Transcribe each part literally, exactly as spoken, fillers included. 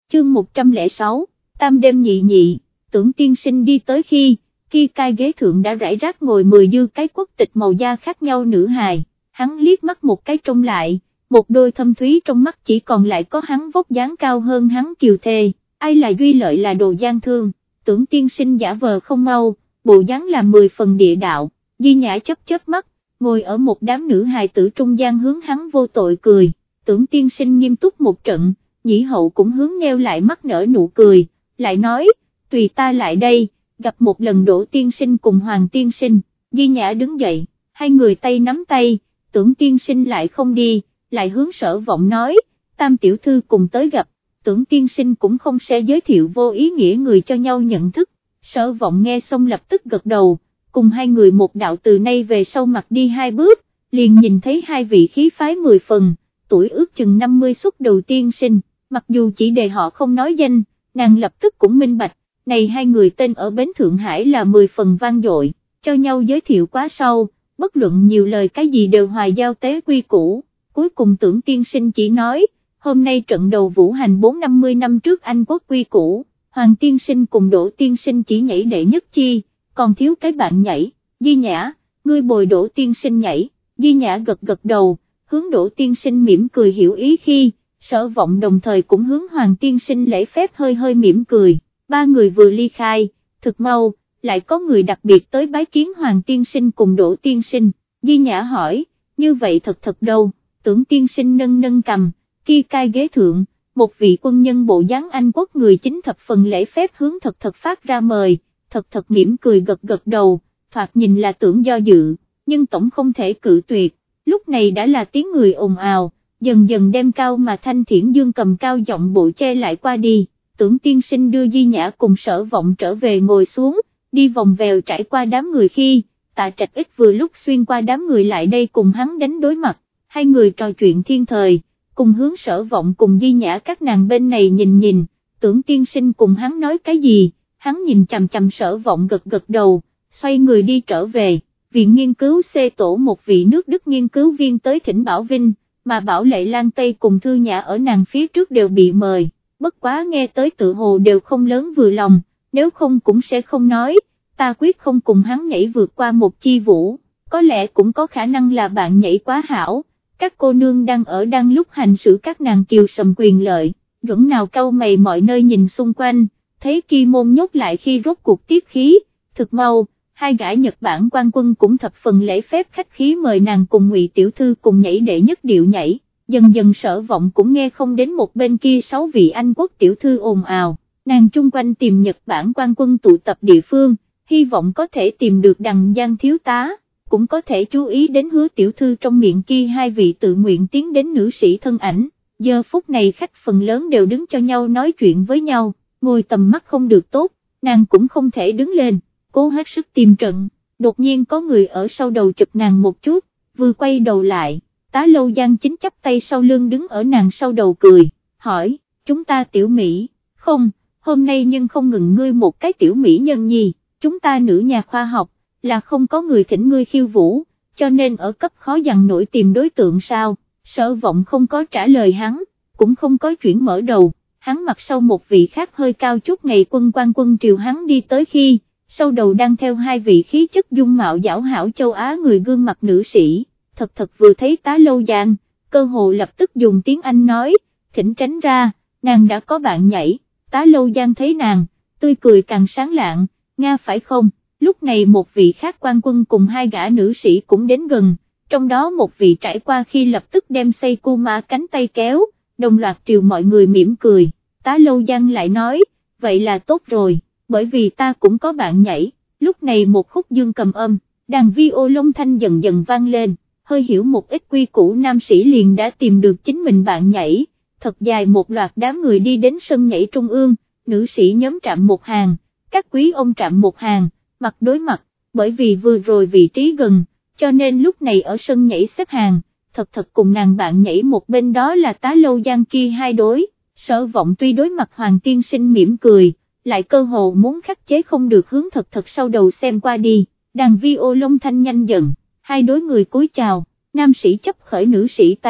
chương một trăm lẻ sáu, tam đêm nhị nhị. Tưởng tiên sinh đi tới khi, kia cai ghế thượng đã rải rác ngồi mười dư cái quốc tịch màu da khác nhau nữ hài, hắn liếc mắt một cái trông lại, một đôi thâm thúy trong mắt chỉ còn lại có hắn vóc dáng cao hơn hắn kiều thê, ai là duy lợi là đồ gian thương. Tưởng tiên sinh giả vờ không mau, bộ dáng làm mười phần địa đạo, Di Nhã chớp chớp mắt, ngồi ở một đám nữ hài tử trung gian hướng hắn vô tội cười. Tưởng tiên sinh nghiêm túc một trận, nhĩ hậu cũng hướng nheo lại mắt nở nụ cười, lại nói, tùy ta lại đây, gặp một lần Đỗ tiên sinh cùng Hoàng tiên sinh. Di Nhã đứng dậy, hai người tay nắm tay, Tưởng tiên sinh lại không đi, lại hướng Sở Vọng nói, tam tiểu thư cùng tới gặp. Tưởng tiên sinh cũng không sẽ giới thiệu vô ý nghĩa người cho nhau nhận thức. Sở Vọng nghe xong lập tức gật đầu, cùng hai người một đạo từ nay về sau mặt đi hai bước, liền nhìn thấy hai vị khí phái mười phần, tuổi ước chừng năm mươi xuất đầu tiên sinh, mặc dù chỉ đề họ không nói danh, nàng lập tức cũng minh bạch, này hai người tên ở Bến Thượng Hải là mười phần vang dội, cho nhau giới thiệu quá sau, bất luận nhiều lời cái gì đều hòa giao tế quy củ. Cuối cùng Tưởng tiên sinh chỉ nói, hôm nay trận đầu vũ hành bốn năm mươi năm trước Anh quốc quy củ, Hoàng tiên sinh cùng Đỗ tiên sinh chỉ nhảy đệ nhất chi, còn thiếu cái bạn nhảy. Di Nhã, ngươi bồi Đỗ tiên sinh nhảy. Di Nhã gật gật đầu, hướng Đỗ tiên sinh mỉm cười hiểu ý khi, Sở Vọng đồng thời cũng hướng Hoàng tiên sinh lễ phép hơi hơi mỉm cười. Ba người vừa ly khai, thực mau, lại có người đặc biệt tới bái kiến Hoàng tiên sinh cùng Đỗ tiên sinh. Di Nhã hỏi, như vậy thật thật đâu? Tưởng tiên sinh nâng nâng cầm, kia cai ghế thượng, một vị quân nhân bộ dáng Anh quốc người chính thập phần lễ phép hướng thật thật phát ra mời, thật thật mỉm cười gật gật đầu, thoạt nhìn là tưởng do dự, nhưng tổng không thể cự tuyệt. Lúc này đã là tiếng người ồn ào, dần dần đem Cao mà Thanh Thiển Dương cầm cao giọng bộ che lại qua đi. Tưởng tiên sinh đưa Di Nhã cùng Sở Vọng trở về ngồi xuống, đi vòng vèo trải qua đám người khi, Tạ Trạch Ích vừa lúc xuyên qua đám người lại đây cùng hắn đánh đối mặt, hai người trò chuyện thiên thời, cùng hướng Sở Vọng cùng Di Nhã các nàng bên này nhìn nhìn. Tưởng tiên sinh cùng hắn nói cái gì, hắn nhìn chằm chằm Sở Vọng gật gật đầu, xoay người đi trở về. Viện nghiên cứu C tổ một vị nước Đức nghiên cứu viên tới thỉnh Bảo Vinh, mà Bảo Lệ Lan Tây cùng Thư Nhã ở nàng phía trước đều bị mời, bất quá nghe tới tự hồ đều không lớn vừa lòng, nếu không cũng sẽ không nói, ta quyết không cùng hắn nhảy vượt qua một chi vũ, có lẽ cũng có khả năng là bạn nhảy quá hảo, các cô nương đang ở đang lúc hành xử các nàng kiều sầm quyền lợi, Duẩn nào cau mày mọi nơi nhìn xung quanh, thấy Kỳ Môn nhốt lại khi rốt cuộc tiết khí, thực mau. Hai gã Nhật Bản quan quân cũng thập phần lễ phép khách khí mời nàng cùng Ngụy tiểu thư cùng nhảy đệ nhất điệu nhảy, dần dần Sở Vọng cũng nghe không đến một bên kia sáu vị Anh quốc tiểu thư ồn ào, nàng chung quanh tìm Nhật Bản quan quân tụ tập địa phương, hy vọng có thể tìm được Đằng Giang thiếu tá, cũng có thể chú ý đến Hứa tiểu thư trong miệng kia hai vị tự nguyện tiến đến nữ sĩ thân ảnh. Giờ phút này khách phần lớn đều đứng cho nhau nói chuyện với nhau, ngồi tầm mắt không được tốt, nàng cũng không thể đứng lên, cố hết sức tìm trận, đột nhiên có người ở sau đầu chụp nàng một chút, vừa quay đầu lại, Tá Lâu Giang chính chắp tay sau lưng đứng ở nàng sau đầu cười, hỏi, chúng ta tiểu Mỹ, không, hôm nay nhưng không ngừng ngươi một cái tiểu Mỹ nhân nhi, chúng ta nữ nhà khoa học, là không có người thỉnh ngươi khiêu vũ, cho nên ở cấp khó dằn nổi tìm đối tượng sao. Sở Vọng không có trả lời hắn, cũng không có chuyển mở đầu, hắn mặt sau một vị khác hơi cao chút ngày quân quan quân triều hắn đi tới khi, sau đầu đang theo hai vị khí chất dung mạo giảo hảo châu Á người gương mặt nữ sĩ, thật thật vừa thấy Tá Lâu Giang, cơ hồ lập tức dùng tiếng Anh nói, thỉnh tránh ra, nàng đã có bạn nhảy. Tá Lâu Giang thấy nàng, tươi cười càng sáng lạng, Nga phải không? Lúc này một vị khác quan quân cùng hai gã nữ sĩ cũng đến gần, trong đó một vị trải qua khi lập tức đem Seikuma cánh tay kéo, đồng loạt triều mọi người mỉm cười. Tá Lâu Giang lại nói, vậy là tốt rồi, bởi vì ta cũng có bạn nhảy. Lúc này một khúc dương cầm âm, đàn vi ô lông thanh dần dần vang lên, hơi hiểu một ít quy củ nam sĩ liền đã tìm được chính mình bạn nhảy, thật dài một loạt đám người đi đến sân nhảy trung ương, nữ sĩ nhóm trạm một hàng, các quý ông trạm một hàng, mặt đối mặt, bởi vì vừa rồi vị trí gần, cho nên lúc này ở sân nhảy xếp hàng, thật thật cùng nàng bạn nhảy một bên đó là Tá Lâu Giang kia hai đối. Sở Vọng tuy đối mặt Hoàng tiên sinh mỉm cười, lại cơ hồ muốn khắc chế không được hướng thật thật sau đầu xem qua đi, đàn vi ô lông thanh nhanh dần, hai đối người cúi chào, nam sĩ chấp khởi nữ sĩ tay,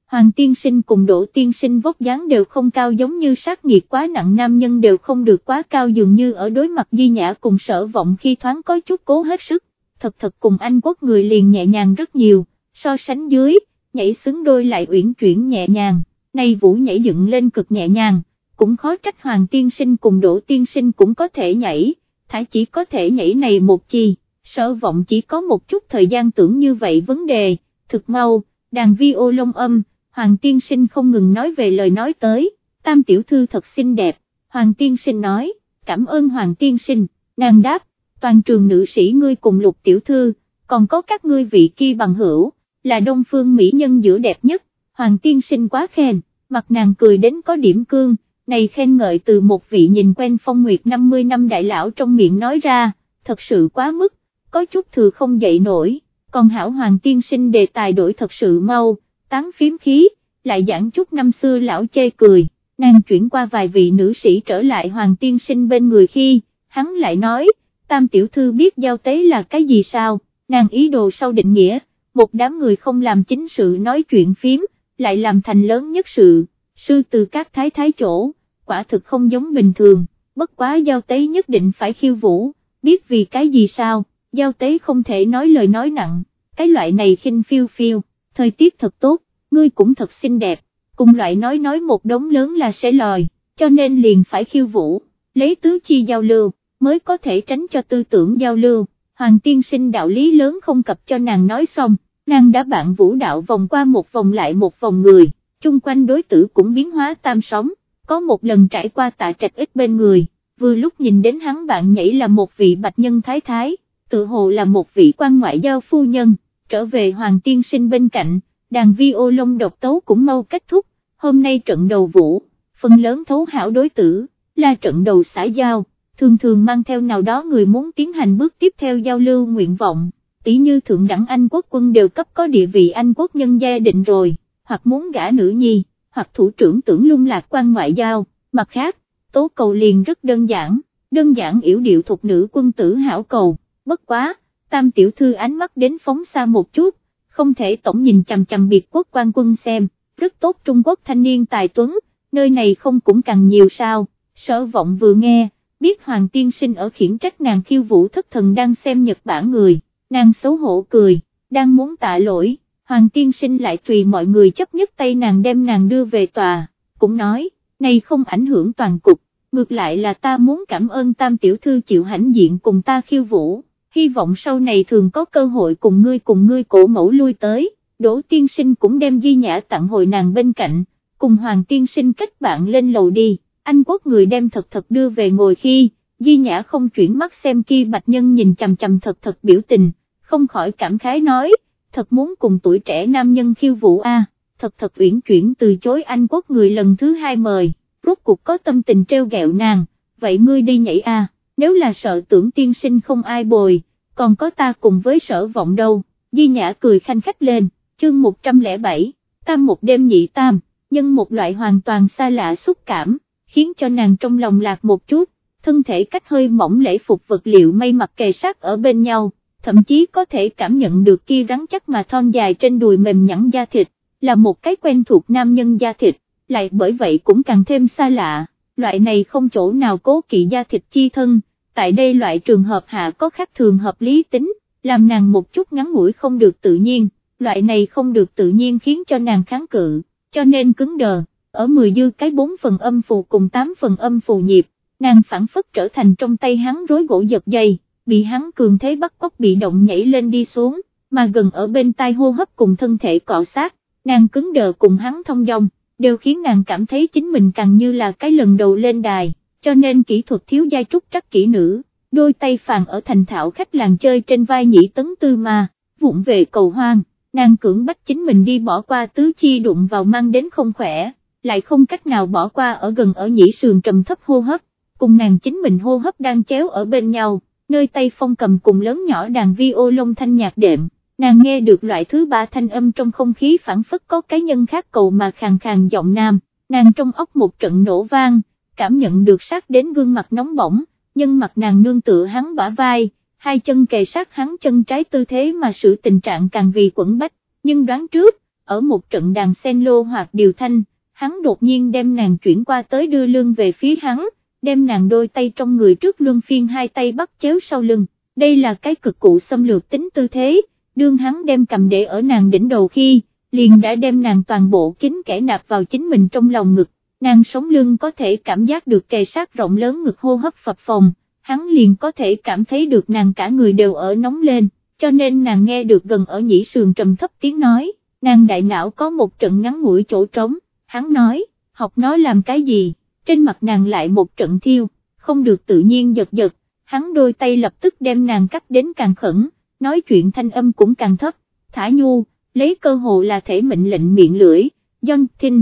Hoàng tiên sinh cùng Đỗ tiên sinh vóc dáng đều không cao, giống như sát nghiệt quá nặng nam nhân đều không được quá cao, dường như ở đối mặt Di Nhã cùng Sở Vọng khi thoáng có chút cố hết sức, thật thật cùng Anh Quốc người liền nhẹ nhàng rất nhiều, so sánh dưới, nhảy xứng đôi lại uyển chuyển nhẹ nhàng, này vũ nhảy dựng lên cực nhẹ nhàng, cũng khó trách Hoàng tiên sinh cùng Đỗ tiên sinh cũng có thể nhảy, thả chỉ có thể nhảy này một chi, Sở Vọng chỉ có một chút thời gian tưởng như vậy vấn đề, thực mau, đàn vi ô lông âm, Hoàng tiên sinh không ngừng nói về lời nói tới, Tam tiểu thư thật xinh đẹp, Hoàng tiên sinh nói, cảm ơn Hoàng tiên sinh, nàng đáp, toàn trường nữ sĩ ngươi cùng Lục tiểu thư, còn có các ngươi vị kia bằng hữu, là Đông Phương mỹ nhân giữa đẹp nhất, Hoàng tiên sinh quá khen, mặt nàng cười đến có điểm cương, này khen ngợi từ một vị nhìn quen phong nguyệt năm mươi năm đại lão trong miệng nói ra, thật sự quá mức, có chút thừa không dậy nổi, còn hảo Hoàng tiên sinh đề tài đổi thật sự mau, tán phím khí, lại giảng chút năm xưa lão chê cười, nàng chuyển qua vài vị nữ sĩ trở lại Hoàng tiên sinh bên người khi, hắn lại nói, Tam tiểu thư biết giao tế là cái gì sao, nàng ý đồ sau định nghĩa, một đám người không làm chính sự nói chuyện phím, lại làm thành lớn nhất sự, sư từ các thái thái chỗ, quả thực không giống bình thường, bất quá giao tế nhất định phải khiêu vũ, biết vì cái gì sao, giao tế không thể nói lời nói nặng, cái loại này khinh phiêu phiêu, thời tiết thật tốt, ngươi cũng thật xinh đẹp, cùng loại nói nói một đống lớn là sẽ lòi, cho nên liền phải khiêu vũ, lấy tứ chi giao lưu, mới có thể tránh cho tư tưởng giao lưu, Hoàng tiên sinh đạo lý lớn không cập cho nàng nói xong, nàng đã bạn vũ đạo vòng qua một vòng lại một vòng người, chung quanh đối tử cũng biến hóa tam sóng, có một lần trải qua Tạ Trạch ít bên người, vừa lúc nhìn đến hắn bạn nhảy là một vị bạch nhân thái thái, tự hồ là một vị quan ngoại giao phu nhân, trở về Hoàng tiên sinh bên cạnh, đàn vi ô lông độc tấu cũng mau kết thúc, hôm nay trận đầu vũ, phần lớn thấu hảo đối tử, là trận đầu xã giao, thường thường mang theo nào đó người muốn tiến hành bước tiếp theo giao lưu nguyện vọng, tỷ như thượng đẳng Anh quốc quân đều cấp có địa vị Anh quốc nhân gia định rồi, hoặc muốn gả nữ nhi, hoặc thủ trưởng tưởng lung lạc quan ngoại giao, mặt khác, tố cầu liền rất đơn giản, đơn giản yểu điệu thục nữ quân tử hảo cầu, bất quá, Tam tiểu thư ánh mắt đến phóng xa một chút, không thể tổng nhìn chằm chằm biệt quốc quan quân xem, rất tốt Trung Quốc thanh niên tài tuấn, nơi này không cũng càng nhiều sao, Sở Vọng vừa nghe, biết Hoàng tiên sinh ở khiển trách nàng khiêu vũ thất thần đang xem Nhật Bản người, nàng xấu hổ cười, đang muốn tạ lỗi, Hoàng tiên sinh lại tùy mọi người chấp nhất tay nàng đem nàng đưa về tòa, cũng nói, này không ảnh hưởng toàn cục, ngược lại là ta muốn cảm ơn Tam tiểu thư chịu hãnh diện cùng ta khiêu vũ, hy vọng sau này thường có cơ hội cùng ngươi cùng ngươi cổ mẫu lui tới, Đỗ tiên sinh cũng đem Di Nhã tặng hồi nàng bên cạnh, cùng Hoàng tiên sinh kết bạn lên lầu đi, Anh quốc người đem thật thật đưa về ngồi khi, Di Nhã không chuyển mắt xem kia bạch nhân nhìn chằm chằm thật thật biểu tình, không khỏi cảm khái nói, thật muốn cùng tuổi trẻ nam nhân khiêu vũ a, thật thật uyển chuyển từ chối Anh quốc người lần thứ hai mời, rốt cuộc có tâm tình treo gẹo nàng, vậy ngươi đi nhảy a, nếu là sợ tưởng tiên sinh không ai bồi, còn có ta cùng với Sở Vọng đâu, Di Nhã cười khanh khách lên, chương một trăm lẻ bảy, tam một đêm nhị tam, nhân một loại hoàn toàn xa lạ xúc cảm, khiến cho nàng trong lòng lạc một chút, thân thể cách hơi mỏng lễ phục vật liệu may mặc kề sát ở bên nhau, thậm chí có thể cảm nhận được kia rắn chắc mà thon dài trên đùi mềm nhẵn da thịt, là một cái quen thuộc nam nhân da thịt, lại bởi vậy cũng càng thêm xa lạ, loại này không chỗ nào cố kỵ da thịt chi thân, tại đây loại trường hợp hạ có khác thường hợp lý tính, làm nàng một chút ngắn ngủi không được tự nhiên, loại này không được tự nhiên khiến cho nàng kháng cự, cho nên cứng đờ, ở mười dư cái bốn phần âm phù cùng tám phần âm phù nhịp, nàng phản phất trở thành trong tay hắn rối gỗ giật dây, bị hắn cường thế bắt cóc bị động nhảy lên đi xuống, mà gần ở bên tai hô hấp cùng thân thể cọ sát, nàng cứng đờ cùng hắn thông dong, đều khiến nàng cảm thấy chính mình càng như là cái lần đầu lên đài, cho nên kỹ thuật thiếu giai trúc trắc kỹ nữ, đôi tay phàn ở thành thạo khách làng chơi trên vai nhĩ tấn tư mà, vụng về cầu hoang, nàng cưỡng bách chính mình đi bỏ qua tứ chi đụng vào mang đến không khỏe, lại không cách nào bỏ qua ở gần ở nhĩ sườn trầm thấp hô hấp, cùng nàng chính mình hô hấp đang chéo ở bên nhau, nơi tay phong cầm cùng lớn nhỏ đàn vi ô lông thanh nhạc đệm, nàng nghe được loại thứ ba thanh âm trong không khí phản phất có cái nhân khác cầu mà khàn khàn giọng nam, nàng trong óc một trận nổ vang, cảm nhận được sát đến gương mặt nóng bỏng, nhưng mặt nàng nương tựa hắn bả vai, hai chân kề sát hắn chân trái tư thế mà sự tình trạng càng vì quẫn bách, nhưng đoán trước, ở một trận đàn cello hoặc điều thanh, hắn đột nhiên đem nàng chuyển qua tới đưa lưng về phía hắn, đem nàng đôi tay trong người trước luân phiên hai tay bắt chéo sau lưng, đây là cái cực cụ xâm lược tính tư thế, đương hắn đem cầm để ở nàng đỉnh đầu khi, liền đã đem nàng toàn bộ kín kẽ nạp vào chính mình trong lòng ngực, nàng sống lưng có thể cảm giác được kề sát rộng lớn ngực hô hấp phập phồng, hắn liền có thể cảm thấy được nàng cả người đều ở nóng lên, cho nên nàng nghe được gần ở nhĩ sườn trầm thấp tiếng nói, nàng đại não có một trận ngắn ngủi chỗ trống, hắn nói, học nó làm cái gì, trên mặt nàng lại một trận thiêu, không được tự nhiên giật giật, hắn đôi tay lập tức đem nàng cắt đến càng khẩn, nói chuyện thanh âm cũng càng thấp, thả nhu, lấy cơ hồ là thể mệnh lệnh miệng lưỡi, Jonathan,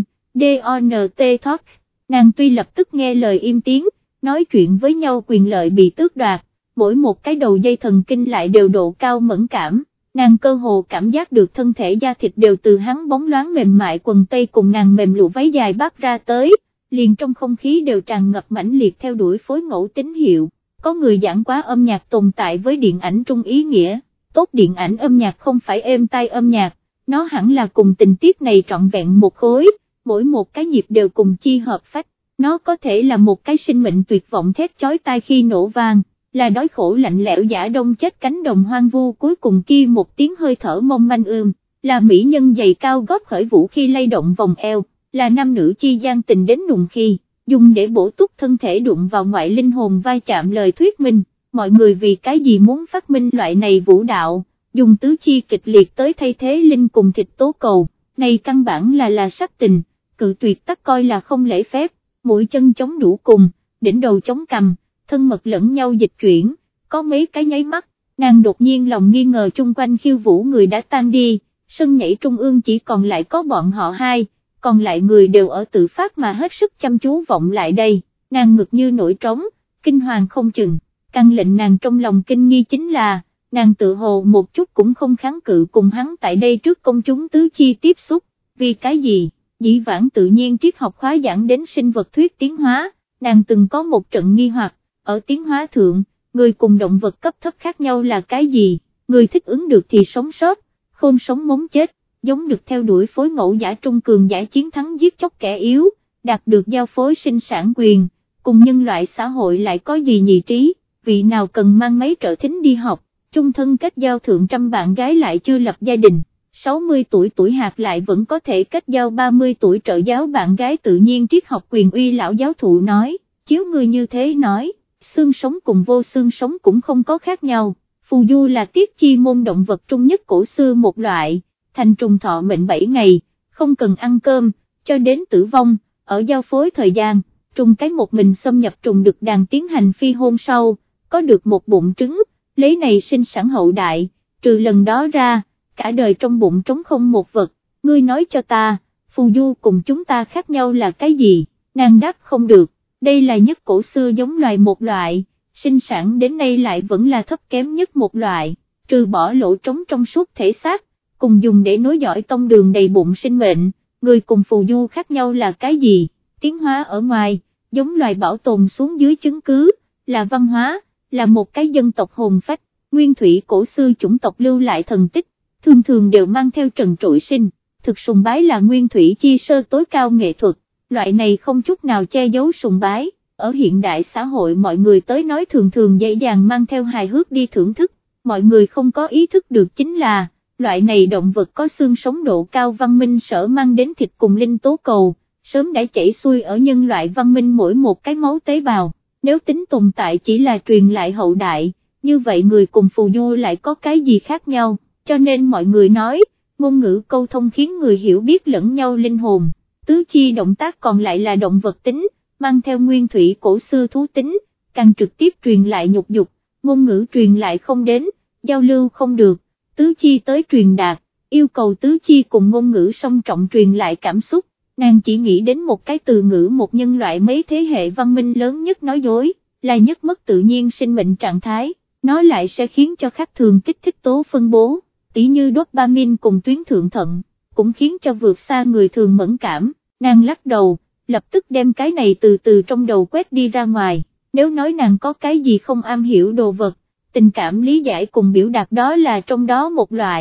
Dont talk, nàng tuy lập tức nghe lời im tiếng, nói chuyện với nhau quyền lợi bị tước đoạt, mỗi một cái đầu dây thần kinh lại đều độ cao mẫn cảm, nàng cơ hồ cảm giác được thân thể da thịt đều từ hắn bóng loáng mềm mại quần tây cùng nàng mềm lụa váy dài bắt ra tới, liền trong không khí đều tràn ngập mãnh liệt theo đuổi phối ngẫu tín hiệu, có người giảng quá âm nhạc tồn tại với điện ảnh trung ý nghĩa, tốt điện ảnh âm nhạc không phải êm tai âm nhạc, nó hẳn là cùng tình tiết này trọn vẹn một khối, mỗi một cái nhịp đều cùng chi hợp phách, nó có thể là một cái sinh mệnh tuyệt vọng thét chói tai khi nổ vang, là đói khổ lạnh lẽo giả đông chết cánh đồng hoang vu cuối cùng kia một tiếng hơi thở mong manh ươm, là mỹ nhân giày cao gót khởi vũ khi lay động vòng eo, là nam nữ chi gian tình đến nùng khi, dùng để bổ túc thân thể đụng vào ngoại linh hồn vai chạm lời thuyết minh, mọi người vì cái gì muốn phát minh loại này vũ đạo, dùng tứ chi kịch liệt tới thay thế linh cùng thịt tố cầu, này căn bản là là sắc tình, cự tuyệt tắc coi là không lễ phép, mũi chân chống đủ cùng, đỉnh đầu chống cầm, thân mật lẫn nhau dịch chuyển, có mấy cái nháy mắt, nàng đột nhiên lòng nghi ngờ chung quanh khiêu vũ người đã tan đi, sân nhảy trung ương chỉ còn lại có bọn họ hai, còn lại người đều ở tự phát mà hết sức chăm chú vọng lại đây, nàng ngực như nổi trống, kinh hoàng không chừng, càng lệnh nàng trong lòng kinh nghi chính là, nàng tự hồ một chút cũng không kháng cự cùng hắn tại đây trước công chúng tứ chi tiếp xúc, vì cái gì, dĩ vãng tự nhiên triết học khóa giảng đến sinh vật thuyết tiến hóa, nàng từng có một trận nghi hoặc, ở tiến hóa thượng, người cùng động vật cấp thấp khác nhau là cái gì, người thích ứng được thì sống sót, khôn sống mống chết, giống được theo đuổi phối ngẫu giả trung cường giả chiến thắng giết chóc kẻ yếu, đạt được giao phối sinh sản quyền, cùng nhân loại xã hội lại có gì nhị trí, vị nào cần mang mấy trợ thính đi học, chung thân kết giao thượng trăm bạn gái lại chưa lập gia đình, sáu mươi tuổi tuổi hạt lại vẫn có thể kết giao ba mươi tuổi trợ giáo bạn gái tự nhiên triết học quyền uy lão giáo thụ nói, chiếu người như thế nói, xương sống cùng vô xương sống cũng không có khác nhau, phù du là tiết chi môn động vật trung nhất cổ xưa một loại, thành trùng thọ mệnh bảy ngày, không cần ăn cơm, cho đến tử vong, ở giao phối thời gian, trùng cái một mình xâm nhập trùng được đàn tiến hành phi hôn sau, có được một bụng trứng, lấy này sinh sản hậu đại, trừ lần đó ra, cả đời trong bụng trống không một vật, ngươi nói cho ta, phù du cùng chúng ta khác nhau là cái gì, nàng đáp không được, đây là nhất cổ xưa giống loài một loại, sinh sản đến nay lại vẫn là thấp kém nhất một loại, trừ bỏ lỗ trống trong suốt thể xác, cùng dùng để nối dõi tông đường đầy bụng sinh mệnh, người cùng phù du khác nhau là cái gì, tiến hóa ở ngoài, giống loài bảo tồn xuống dưới chứng cứ, là văn hóa, là một cái dân tộc hồn phách, nguyên thủy cổ xưa chủng tộc lưu lại thần tích, thường thường đều mang theo trần trụi sinh, thực sùng bái là nguyên thủy chi sơ tối cao nghệ thuật, loại này không chút nào che giấu sùng bái, ở hiện đại xã hội mọi người tới nói thường thường dễ dàng mang theo hài hước đi thưởng thức, mọi người không có ý thức được chính là, loại này động vật có xương sống độ cao văn minh sở mang đến thịt cùng linh tố cầu, sớm đã chảy xuôi ở nhân loại văn minh mỗi một cái máu tế bào, nếu tính tồn tại chỉ là truyền lại hậu đại, như vậy người cùng phù du lại có cái gì khác nhau, cho nên mọi người nói, ngôn ngữ câu thông khiến người hiểu biết lẫn nhau linh hồn, tứ chi động tác còn lại là động vật tính, mang theo nguyên thủy cổ xưa thú tính, càng trực tiếp truyền lại nhục dục, ngôn ngữ truyền lại không đến, giao lưu không được, tứ chi tới truyền đạt, yêu cầu tứ chi cùng ngôn ngữ song trọng truyền lại cảm xúc, nàng chỉ nghĩ đến một cái từ ngữ một nhân loại mấy thế hệ văn minh lớn nhất nói dối, là nhất mất tự nhiên sinh mệnh trạng thái, nó lại sẽ khiến cho khác thường kích thích tố phân bố, tỉ như dopamine cùng tuyến thượng thận, cũng khiến cho vượt xa người thường mẫn cảm, nàng lắc đầu, lập tức đem cái này từ từ trong đầu quét đi ra ngoài, nếu nói nàng có cái gì không am hiểu đồ vật, tình cảm lý giải cùng biểu đạt đó là trong đó một loại,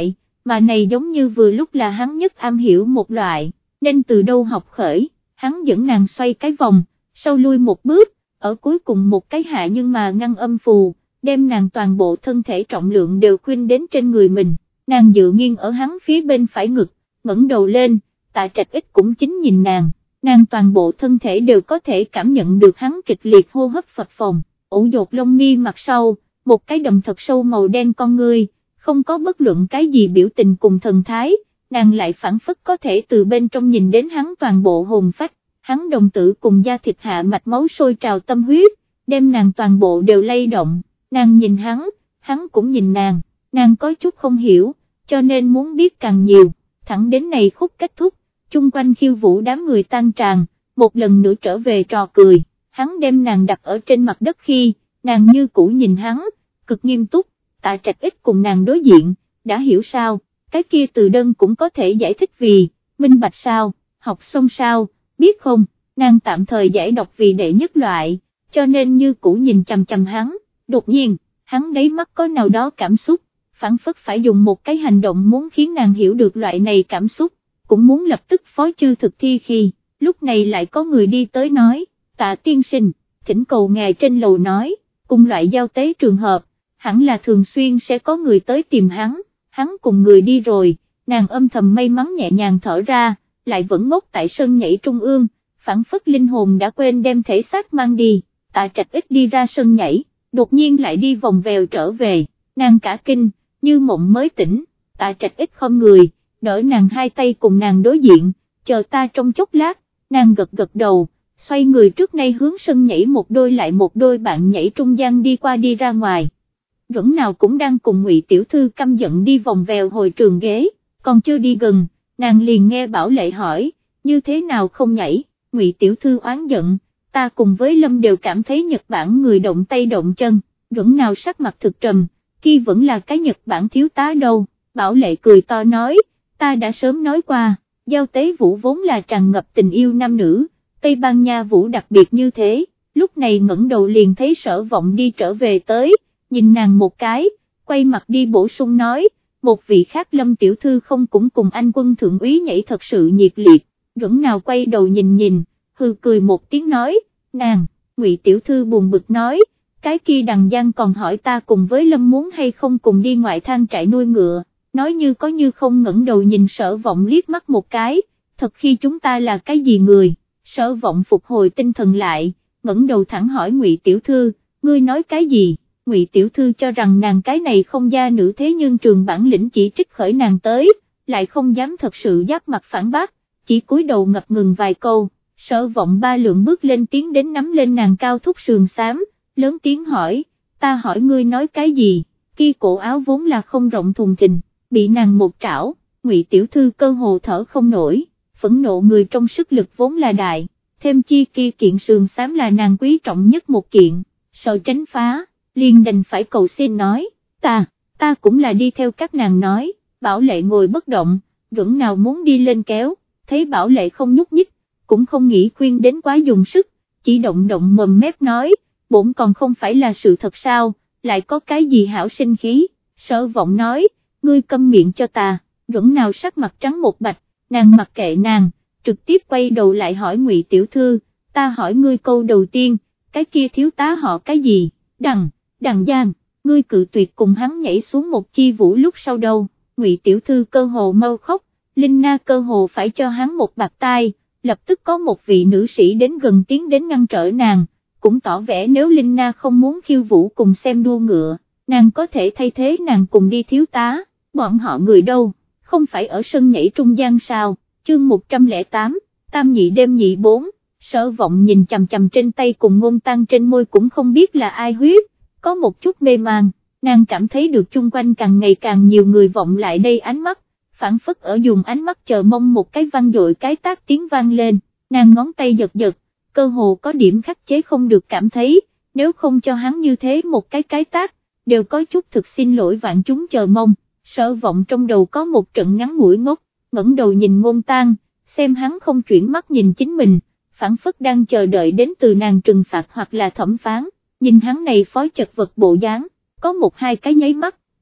mà này giống như vừa lúc là hắn nhất am hiểu một loại, nên từ đâu học khởi, hắn dẫn nàng xoay cái vòng, sau lui một bước, ở cuối cùng một cái hạ nhưng mà ngăn âm phù, đem nàng toàn bộ thân thể trọng lượng đều khuynh đến trên người mình, nàng dựa nghiêng ở hắn phía bên phải ngực, ngẩng đầu lên, Tạ Trạch Ích cũng chính nhìn nàng, nàng toàn bộ thân thể đều có thể cảm nhận được hắn kịch liệt hô hấp phập phồng, ổ dột lông mi mặt sau, một cái đầm thật sâu màu đen con ngươi, không có bất luận cái gì biểu tình cùng thần thái, nàng lại phản phất có thể từ bên trong nhìn đến hắn toàn bộ hồn phách, hắn đồng tử cùng da thịt hạ mạch máu sôi trào tâm huyết, đem nàng toàn bộ đều lay động, nàng nhìn hắn, hắn cũng nhìn nàng, nàng có chút không hiểu, cho nên muốn biết càng nhiều, thẳng đến này khúc kết thúc, chung quanh khiêu vũ đám người tan tràn, một lần nữa trở về trò cười, hắn đem nàng đặt ở trên mặt đất khi, nàng như cũ nhìn hắn, cực nghiêm túc, Tạ Trạch Ích cùng nàng đối diện, đã hiểu sao, cái kia từ đơn cũng có thể giải thích vì, minh bạch sao, học xong sao, biết không, nàng tạm thời giải đọc vì đệ nhất loại, cho nên như cũ nhìn chằm chằm hắn, đột nhiên, hắn đáy mắt có nào đó cảm xúc, phản phất phải dùng một cái hành động muốn khiến nàng hiểu được loại này cảm xúc, cũng muốn lập tức phó chư thực thi khi, lúc này lại có người đi tới nói, Tạ tiên sinh, thỉnh cầu ngài trên lầu nói, cùng loại giao tế trường hợp, hẳn là thường xuyên sẽ có người tới tìm hắn, hắn cùng người đi rồi, nàng âm thầm may mắn nhẹ nhàng thở ra, lại vẫn ngốc tại sân nhảy trung ương, phản phất linh hồn đã quên đem thể xác mang đi, Tạ Trạch Ích đi ra sân nhảy, đột nhiên lại đi vòng vèo trở về, nàng cả kinh, như mộng mới tỉnh, Tạ Trạch Ích không người, đỡ nàng hai tay cùng nàng đối diện, chờ ta trong chốc lát, nàng gật gật đầu, xoay người trước nay hướng sân nhảy một đôi lại một đôi bạn nhảy trung gian đi qua đi ra ngoài. Duẩn nào cũng đang cùng Ngụy tiểu thư căm giận đi vòng vèo hồi trường ghế, còn chưa đi gần, nàng liền nghe Bảo Lệ hỏi, như thế nào không nhảy, Ngụy tiểu thư oán giận, ta cùng với Lâm đều cảm thấy Nhật Bản người động tay động chân, Duẩn nào sắc mặt thực trầm, kia vẫn là cái Nhật Bản thiếu tá đâu, Bảo Lệ cười to nói, ta đã sớm nói qua, giao tế vũ vốn là tràn ngập tình yêu nam nữ, Tây Ban Nha vũ đặc biệt như thế, lúc này ngẩng đầu liền thấy Sở Vọng đi trở về tới, nhìn nàng một cái, quay mặt đi bổ sung nói, một vị khác Lâm tiểu thư không cũng cùng anh quân thượng úy nhảy thật sự nhiệt liệt, Duẩn nào quay đầu nhìn nhìn, hừ cười một tiếng nói, nàng, Ngụy tiểu thư buồn bực nói, cái kia Đằng Giang còn hỏi ta cùng với Lâm muốn hay không cùng đi ngoại thang trại nuôi ngựa, nói như có như không ngẩng đầu nhìn Sở Vọng liếc mắt một cái, thật khi chúng ta là cái gì người, Sở Vọng phục hồi tinh thần lại, ngẩng đầu thẳng hỏi Ngụy tiểu thư, ngươi nói cái gì? Ngụy tiểu thư cho rằng nàng cái này không gia nữ thế nhưng trường bản lĩnh chỉ trích khởi nàng tới, lại không dám thật sự giáp mặt phản bác, chỉ cúi đầu ngập ngừng vài câu, Sở Vọng ba lượng bước lên tiến đến nắm lên nàng cao thúc sườn xám, lớn tiếng hỏi, ta hỏi ngươi nói cái gì, kia cổ áo vốn là không rộng thùng thình, bị nàng một trảo, Ngụy tiểu thư cơ hồ thở không nổi, phẫn nộ người trong sức lực vốn là đại, thêm chi kia kiện sườn xám là nàng quý trọng nhất một kiện, sợ tránh phá, liền đành phải cầu xin nói, ta, ta cũng là đi theo các nàng nói, Bảo Lệ ngồi bất động, Duẩn nào muốn đi lên kéo, thấy Bảo Lệ không nhúc nhích, cũng không nghĩ khuyên đến quá dùng sức, chỉ động động mồm mép nói, bổn còn không phải là sự thật sao, lại có cái gì hảo sinh khí, Sở Vọng nói, ngươi câm miệng cho ta, Duẩn nào sắc mặt trắng một bạch, nàng mặc kệ nàng, trực tiếp quay đầu lại hỏi Ngụy tiểu thư, ta hỏi ngươi câu đầu tiên, cái kia thiếu tá họ cái gì, Đằng, Đằng Giang, ngươi cự tuyệt cùng hắn nhảy xuống một chi vũ lúc sau đâu, Ngụy tiểu thư cơ hồ mau khóc, Linh Na cơ hồ phải cho hắn một bạt tai, lập tức có một vị nữ sĩ đến gần tiến đến ngăn trở nàng, cũng tỏ vẻ nếu Linh Na không muốn khiêu vũ cùng xem đua ngựa, nàng có thể thay thế nàng cùng đi thiếu tá, bọn họ người đâu, không phải ở sân nhảy trung gian sao, chương một trăm lẻ tám, tam nhị đêm nhị bốn, Sở Vọng nhìn chằm chằm trên tay cùng ngôn tăng trên môi cũng không biết là ai huyết, có một chút mê man, nàng cảm thấy được chung quanh càng ngày càng nhiều người vọng lại đây ánh mắt, phản phất ở dùng ánh mắt chờ mong một cái vang dội cái tác tiếng vang lên, nàng ngón tay giật giật, cơ hồ có điểm khắc chế không được cảm thấy, nếu không cho hắn như thế một cái cái tác, đều có chút thực xin lỗi vạn chúng chờ mong, Sở Vọng trong đầu có một trận ngắn ngủi ngốc, ngẩng đầu nhìn Ngôn Tăng, xem hắn không chuyển mắt nhìn chính mình, phản phất đang chờ đợi đến từ nàng trừng phạt hoặc là thẩm phán, nhìn hắn này phó chật vật bộ dáng, có một hai cái nháy mắt,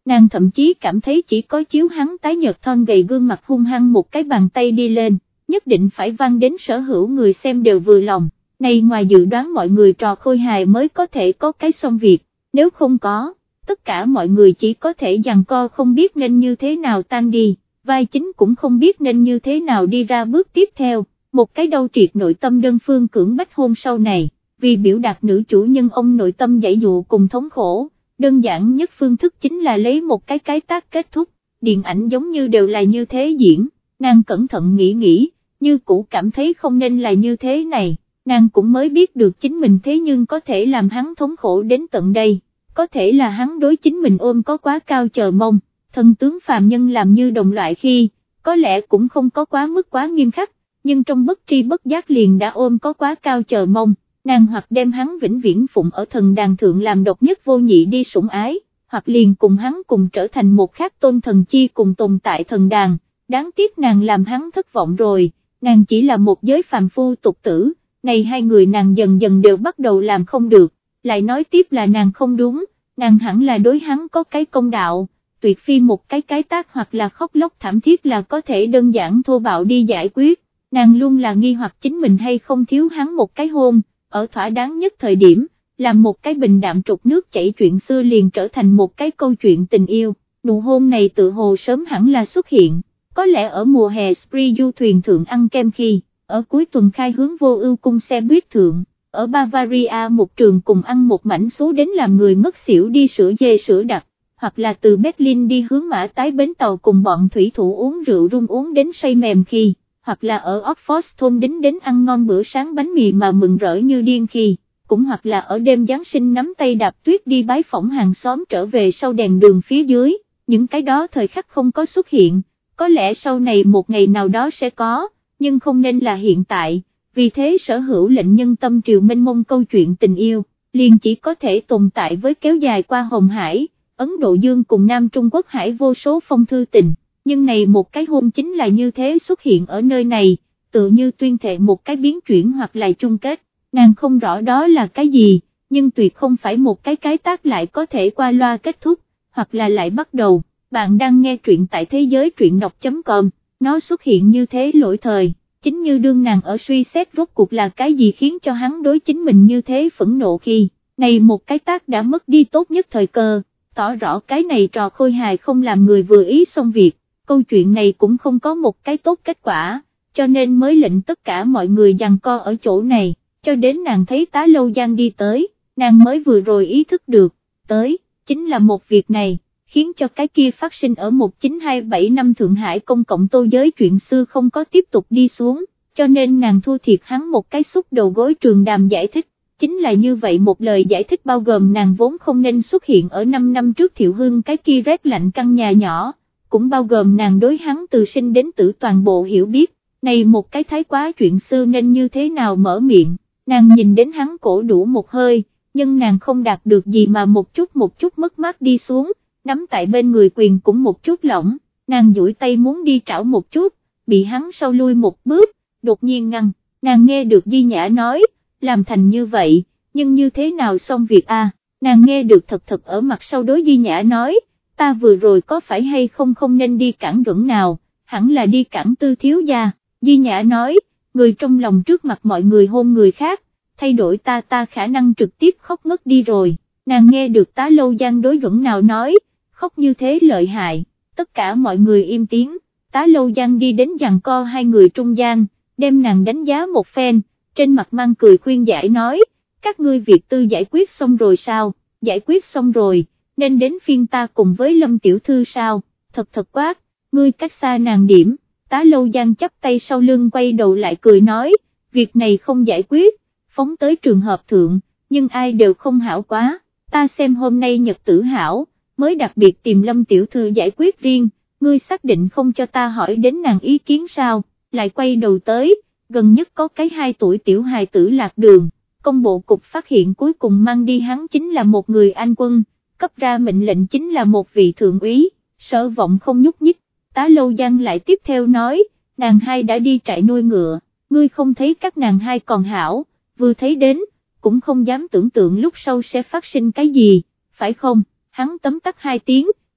nàng thậm chí cảm thấy chỉ có chiếu hắn tái nhợt thon gầy gương mặt hung hăng một cái bàn tay đi lên, nhất định phải vang đến sở hữu người xem đều vừa lòng, này ngoài dự đoán mọi người trò khôi hài mới có thể có cái xong việc, nếu không có, tất cả mọi người chỉ có thể giằng co không biết nên như thế nào tan đi, vai chính cũng không biết nên như thế nào đi ra bước tiếp theo, một cái đau triệt nội tâm đơn phương cưỡng bách hôn sau này, vì biểu đạt nữ chủ nhân ông nội tâm dãy dụ cùng thống khổ, đơn giản nhất phương thức chính là lấy một cái cái tác kết thúc, điện ảnh giống như đều là như thế diễn, nàng cẩn thận nghĩ nghĩ, như cũ cảm thấy không nên là như thế này, nàng cũng mới biết được chính mình thế nhưng có thể làm hắn thống khổ đến tận đây, có thể là hắn đối chính mình ôm có quá cao chờ mong, thần tướng phàm nhân làm như đồng loại khi, có lẽ cũng không có quá mức quá nghiêm khắc, nhưng trong bất tri bất giác liền đã ôm có quá cao chờ mong, nàng hoặc đem hắn vĩnh viễn phụng ở thần đàn thượng làm độc nhất vô nhị đi sủng ái, hoặc liền cùng hắn cùng trở thành một khác tôn thần chi cùng tồn tại thần đàn, đáng tiếc nàng làm hắn thất vọng rồi, nàng chỉ là một giới phàm phu tục tử, này hai người nàng dần dần đều bắt đầu làm không được, lại nói tiếp là nàng không đúng, nàng hẳn là đối hắn có cái công đạo, tuyệt phi một cái cái tác hoặc là khóc lóc thảm thiết là có thể đơn giản thô bạo đi giải quyết, nàng luôn là nghi hoặc chính mình hay không thiếu hắn một cái hôn, ở thỏa đáng nhất thời điểm, làm một cái bình đạm trục nước chảy chuyện xưa liền trở thành một cái câu chuyện tình yêu, nụ hôn này tự hồ sớm hẳn là xuất hiện, có lẽ ở mùa hè spree du thuyền thượng ăn kem khi, ở cuối tuần khai hướng vô ưu cung xe buýt thượng, ở Bavaria một trường cùng ăn một mảnh số đến làm người ngất xỉu đi sữa dê sữa đặc, hoặc là từ Berlin đi hướng Mã Tái bến tàu cùng bọn thủy thủ uống rượu rum uống đến say mềm khi, hoặc là ở Oxford thôn đính đến ăn ngon bữa sáng bánh mì mà mừng rỡ như điên khi, cũng hoặc là ở đêm Giáng sinh nắm tay đạp tuyết đi bái phỏng hàng xóm trở về sau đèn đường phía dưới, những cái đó thời khắc không có xuất hiện, có lẽ sau này một ngày nào đó sẽ có, nhưng không nên là hiện tại, vì thế sở hữu lệnh nhân tâm triều mênh mông câu chuyện tình yêu, liền chỉ có thể tồn tại với kéo dài qua Hồng Hải, Ấn Độ Dương cùng Nam Trung Quốc Hải vô số phong thư tình, nhưng này một cái hôn chính là như thế xuất hiện ở nơi này, tự như tuyên thệ một cái biến chuyển hoặc là chung kết, nàng không rõ đó là cái gì, nhưng tuyệt không phải một cái cái tác lại có thể qua loa kết thúc, hoặc là lại bắt đầu, bạn đang nghe truyện tại thế giới truyện đọc.com, nó xuất hiện như thế lỗi thời. Chính như đương nàng ở suy xét rốt cuộc là cái gì khiến cho hắn đối chính mình như thế phẫn nộ khi, này một cái tác đã mất đi tốt nhất thời cơ, tỏ rõ cái này trò khôi hài không làm người vừa ý xong việc, câu chuyện này cũng không có một cái tốt kết quả, cho nên mới lệnh tất cả mọi người giằng co ở chỗ này, cho đến nàng thấy Tá Lâu Giang đi tới, nàng mới vừa rồi ý thức được, tới, chính là một việc này, khiến cho cái kia phát sinh ở một chín hai bảy năm Thượng Hải công cộng tô giới chuyện xưa không có tiếp tục đi xuống, cho nên nàng thua thiệt hắn một cái xúc đầu gối trường đàm giải thích, chính là như vậy một lời giải thích bao gồm nàng vốn không nên xuất hiện ở năm năm trước Thiệu Hưng cái kia rét lạnh căn nhà nhỏ, cũng bao gồm nàng đối hắn từ sinh đến tử toàn bộ hiểu biết, này một cái thái quá chuyện xưa nên như thế nào mở miệng, nàng nhìn đến hắn cổ đủ một hơi, nhưng nàng không đạt được gì mà một chút một chút mất mát đi xuống, nắm tại bên người quyền cũng một chút lỏng, nàng duỗi tay muốn đi trảo một chút, bị hắn sau lui một bước, đột nhiên ngăn, nàng nghe được Di Nhã nói, làm thành như vậy, nhưng như thế nào xong việc a? Nàng nghe được thật thật ở mặt sau đối Di Nhã nói, ta vừa rồi có phải hay không không nên đi cản Duẩn nào, hẳn là đi cản Tư thiếu gia, Di Nhã nói, người trong lòng trước mặt mọi người hôn người khác, thay đổi ta ta khả năng trực tiếp khóc ngất đi rồi, nàng nghe được Tá Lâu Giang đối Duẩn nào nói, khóc như thế lợi hại, tất cả mọi người im tiếng, Tá Lâu Giang đi đến giằng co hai người trung gian, đem nàng đánh giá một phen, trên mặt mang cười khuyên giải nói, các ngươi việc tư giải quyết xong rồi sao, giải quyết xong rồi, nên đến phiên ta cùng với Lâm tiểu thư sao, thật thật quát, ngươi cách xa nàng điểm, Tá Lâu Giang chắp tay sau lưng quay đầu lại cười nói, việc này không giải quyết, phóng tới trường hợp thượng, nhưng ai đều không hảo quá, ta xem hôm nay nhật tử hảo, mới đặc biệt tìm Lâm tiểu thư giải quyết riêng, ngươi xác định không cho ta hỏi đến nàng ý kiến sao, lại quay đầu tới, gần nhất có cái hai tuổi tiểu hài tử lạc đường, công bộ cục phát hiện cuối cùng mang đi hắn chính là một người Anh quân, cấp ra mệnh lệnh chính là một vị thượng úy, Sở Vọng không nhúc nhích, Tá Lâu Giang lại tiếp theo nói, nàng hai đã đi trại nuôi ngựa, ngươi không thấy các nàng hai còn hảo, vừa thấy đến, cũng không dám tưởng tượng lúc sau sẽ phát sinh cái gì, phải không, hắn tấm tắc hai tiếng,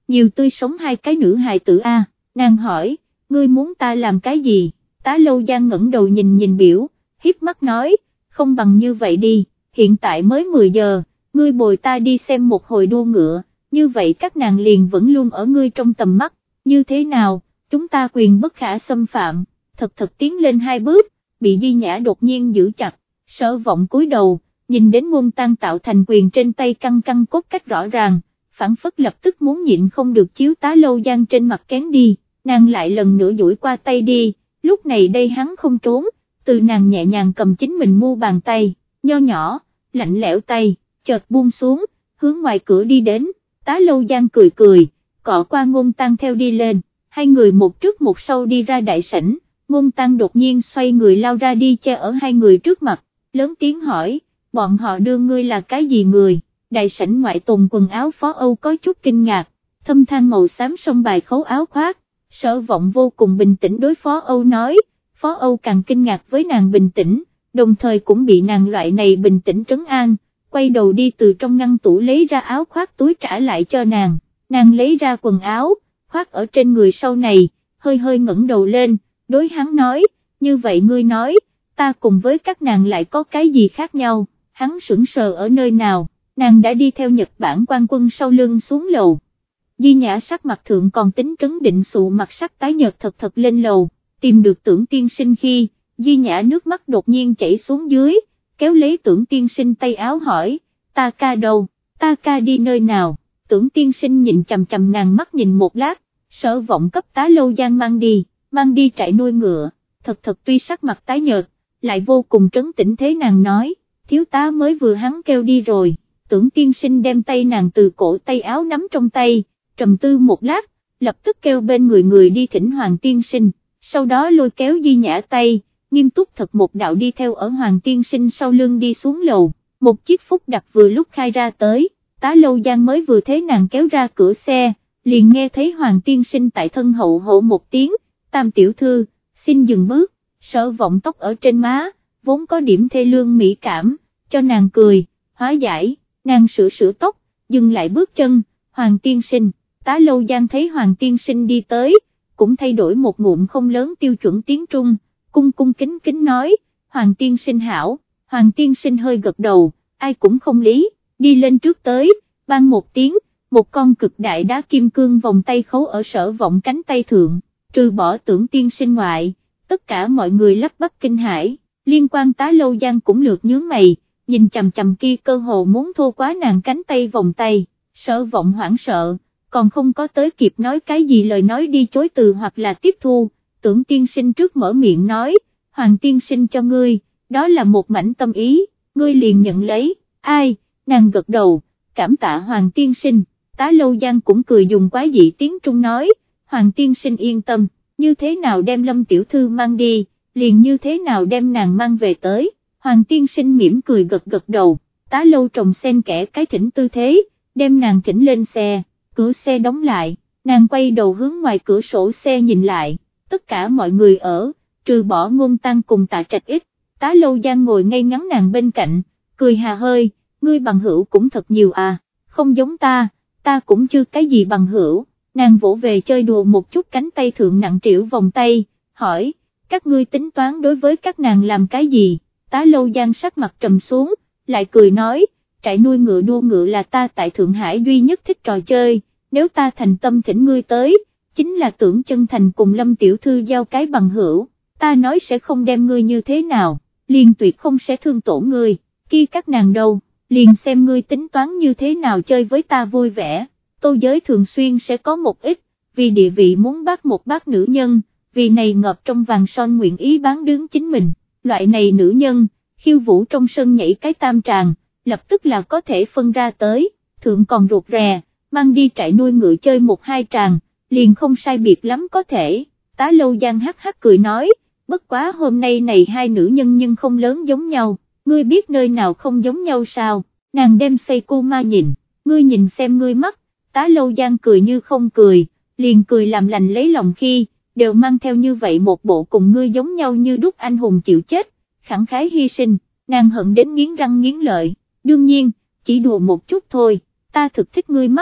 nhiều tươi sống hai cái nữ hài tử a. Nàng hỏi, ngươi muốn ta làm cái gì? Tá Lâu Giang ngẩng đầu nhìn nhìn biểu, hiếp mắt nói, không bằng như vậy đi, hiện tại mới mười giờ, ngươi bồi ta đi xem một hồi đua ngựa, như vậy các nàng liền vẫn luôn ở ngươi trong tầm mắt, như thế nào, chúng ta quyền bất khả xâm phạm. Thật thật tiến lên hai bước, bị Di Nhã đột nhiên giữ chặt, Sở Vọng cúi đầu, nhìn đến Ngôn Tăng tạo thành quyền trên tay căng căng cốt cách rõ ràng, phản phất lập tức muốn nhịn không được chiếu Tá Lâu Giang trên mặt kén đi, nàng lại lần nữa duỗi qua tay đi, lúc này đây hắn không trốn, từ nàng nhẹ nhàng cầm chính mình mu bàn tay, nho nhỏ, lạnh lẽo tay, chợt buông xuống, hướng ngoài cửa đi đến, Tá Lâu Giang cười cười, cọ qua Ngôn Tăng theo đi lên, hai người một trước một sau đi ra đại sảnh. Ngôn Tăng đột nhiên xoay người lao ra đi che ở hai người trước mặt, lớn tiếng hỏi, bọn họ đưa ngươi là cái gì người? Đại sảnh ngoại tùng quần áo Phó Âu có chút kinh ngạc, thâm than màu xám song bài khấu áo khoác, Sở Vọng vô cùng bình tĩnh đối Phó Âu nói, Phó Âu càng kinh ngạc với nàng bình tĩnh, đồng thời cũng bị nàng loại này bình tĩnh trấn an, quay đầu đi từ trong ngăn tủ lấy ra áo khoác túi trả lại cho nàng, nàng lấy ra quần áo, khoác ở trên người sau này, hơi hơi ngẩng đầu lên, đối hắn nói, như vậy ngươi nói, ta cùng với các nàng lại có cái gì khác nhau, hắn sững sờ ở nơi nào, nàng đã đi theo Nhật Bản quan quân sau lưng xuống lầu. Di Nhã sắc mặt thượng còn tính trấn định sụ mặt sắc tái nhợt thật thật lên lầu, tìm được Tưởng Tiên Sinh khi, Di Nhã nước mắt đột nhiên chảy xuống dưới, kéo lấy Tưởng Tiên Sinh tay áo hỏi, ta ca đâu, ta ca đi nơi nào, Tưởng Tiên Sinh nhìn chằm chằm nàng mắt nhìn một lát, Sở Vọng cấp Tá Lâu Giang mang đi, mang đi trại nuôi ngựa, thật thật tuy sắc mặt tái nhợt, lại vô cùng trấn tĩnh thế nàng nói, thiếu tá mới vừa hắn kêu đi rồi, Tưởng Tiên Sinh đem tay nàng từ cổ tay áo nắm trong tay, trầm tư một lát, lập tức kêu bên người người đi thỉnh Hoàng Tiên Sinh, sau đó lôi kéo Di Nhã tay, nghiêm túc thật một đạo đi theo ở Hoàng Tiên Sinh sau lưng đi xuống lầu, một chiếc phúc đặc vừa lúc khai ra tới, Tá Lâu Giang mới vừa thấy nàng kéo ra cửa xe, liền nghe thấy Hoàng Tiên Sinh tại thân hậu hộ một tiếng, Tam tiểu thư, xin dừng bước, Sở Vọng tóc ở trên má, vốn có điểm thê lương mỹ cảm, cho nàng cười, hóa giải, nàng sửa sửa tóc, dừng lại bước chân, Hoàng Tiên Sinh, Tá Lâu Giang thấy Hoàng Tiên Sinh đi tới, cũng thay đổi một ngụm không lớn tiêu chuẩn tiếng Trung, cung cung kính kính nói, Hoàng Tiên Sinh hảo, Hoàng Tiên Sinh hơi gật đầu, ai cũng không lý, đi lên trước tới, ban một tiếng, một con cực đại đá kim cương vòng tay khấu ở Sở Vọng cánh tay thượng, trừ bỏ Tưởng Tiên Sinh ngoại, tất cả mọi người lắp bắp kinh hãi, liên quan Tá Lâu Giang cũng lượt nhướng mày, nhìn chằm chằm kia cơ hồ muốn thô quá nàng cánh tay vòng tay, Sở Vọng hoảng sợ, còn không có tới kịp nói cái gì lời nói đi chối từ hoặc là tiếp thu, Tưởng Tiên Sinh trước mở miệng nói, Hoàng Tiên Sinh cho ngươi, đó là một mảnh tâm ý, ngươi liền nhận lấy, ai, nàng gật đầu, cảm tạ Hoàng Tiên Sinh, Tá Lâu Giang cũng cười dùng quá dị tiếng Trung nói, Hoàng Tiên Sinh yên tâm, như thế nào đem Lâm tiểu thư mang đi, liền như thế nào đem nàng mang về tới, Hoàng Tiên Sinh mỉm cười gật gật đầu, Tá Lâu trồng xen kẽ cái thỉnh tư thế, đem nàng thỉnh lên xe, cửa xe đóng lại, nàng quay đầu hướng ngoài cửa sổ xe nhìn lại, tất cả mọi người ở, trừ bỏ Ngôn Tăng cùng Tạ Trạch ít, Tá Lâu Giang ngồi ngay ngắn nàng bên cạnh, cười hà hơi, ngươi bằng hữu cũng thật nhiều à, không giống ta, ta cũng chưa cái gì bằng hữu, nàng vỗ về chơi đùa một chút cánh tay thượng nặng trĩu vòng tay, hỏi, các ngươi tính toán đối với các nàng làm cái gì, Tá Lâu Giang sắc mặt trầm xuống, lại cười nói, trại nuôi ngựa đua ngựa là ta tại Thượng Hải duy nhất thích trò chơi, nếu ta thành tâm thỉnh ngươi tới, chính là tưởng chân thành cùng Lâm tiểu thư giao cái bằng hữu, ta nói sẽ không đem ngươi như thế nào, liền tuyệt không sẽ thương tổn ngươi, khi các nàng đâu, liền xem ngươi tính toán như thế nào chơi với ta vui vẻ, Tô Giới thường xuyên sẽ có một ít, vì địa vị muốn bắt một bác nữ nhân, vì này ngập trong vàng son nguyện ý bán đứng chính mình, loại này nữ nhân, khiêu vũ trong sân nhảy cái tam tràng, lập tức là có thể phân ra tới, thượng còn ruột rè, mang đi trại nuôi ngựa chơi một hai tràng, liền không sai biệt lắm có thể, Tá Lâu Giang hắc hắc cười nói, bất quá hôm nay này hai nữ nhân nhưng không lớn giống nhau, ngươi biết nơi nào không giống nhau sao, nàng đem Seiko ma nhìn, ngươi nhìn xem ngươi mắt, Tá Lâu Giang cười như không cười, liền cười làm lành lấy lòng khi, đều mang theo như vậy một bộ cùng ngươi giống nhau như đúc anh hùng chịu chết, khẳng khái hy sinh, nàng hận đến nghiến răng nghiến lợi, đương nhiên, chỉ đùa một chút thôi, ta thực thích ngươi mắt,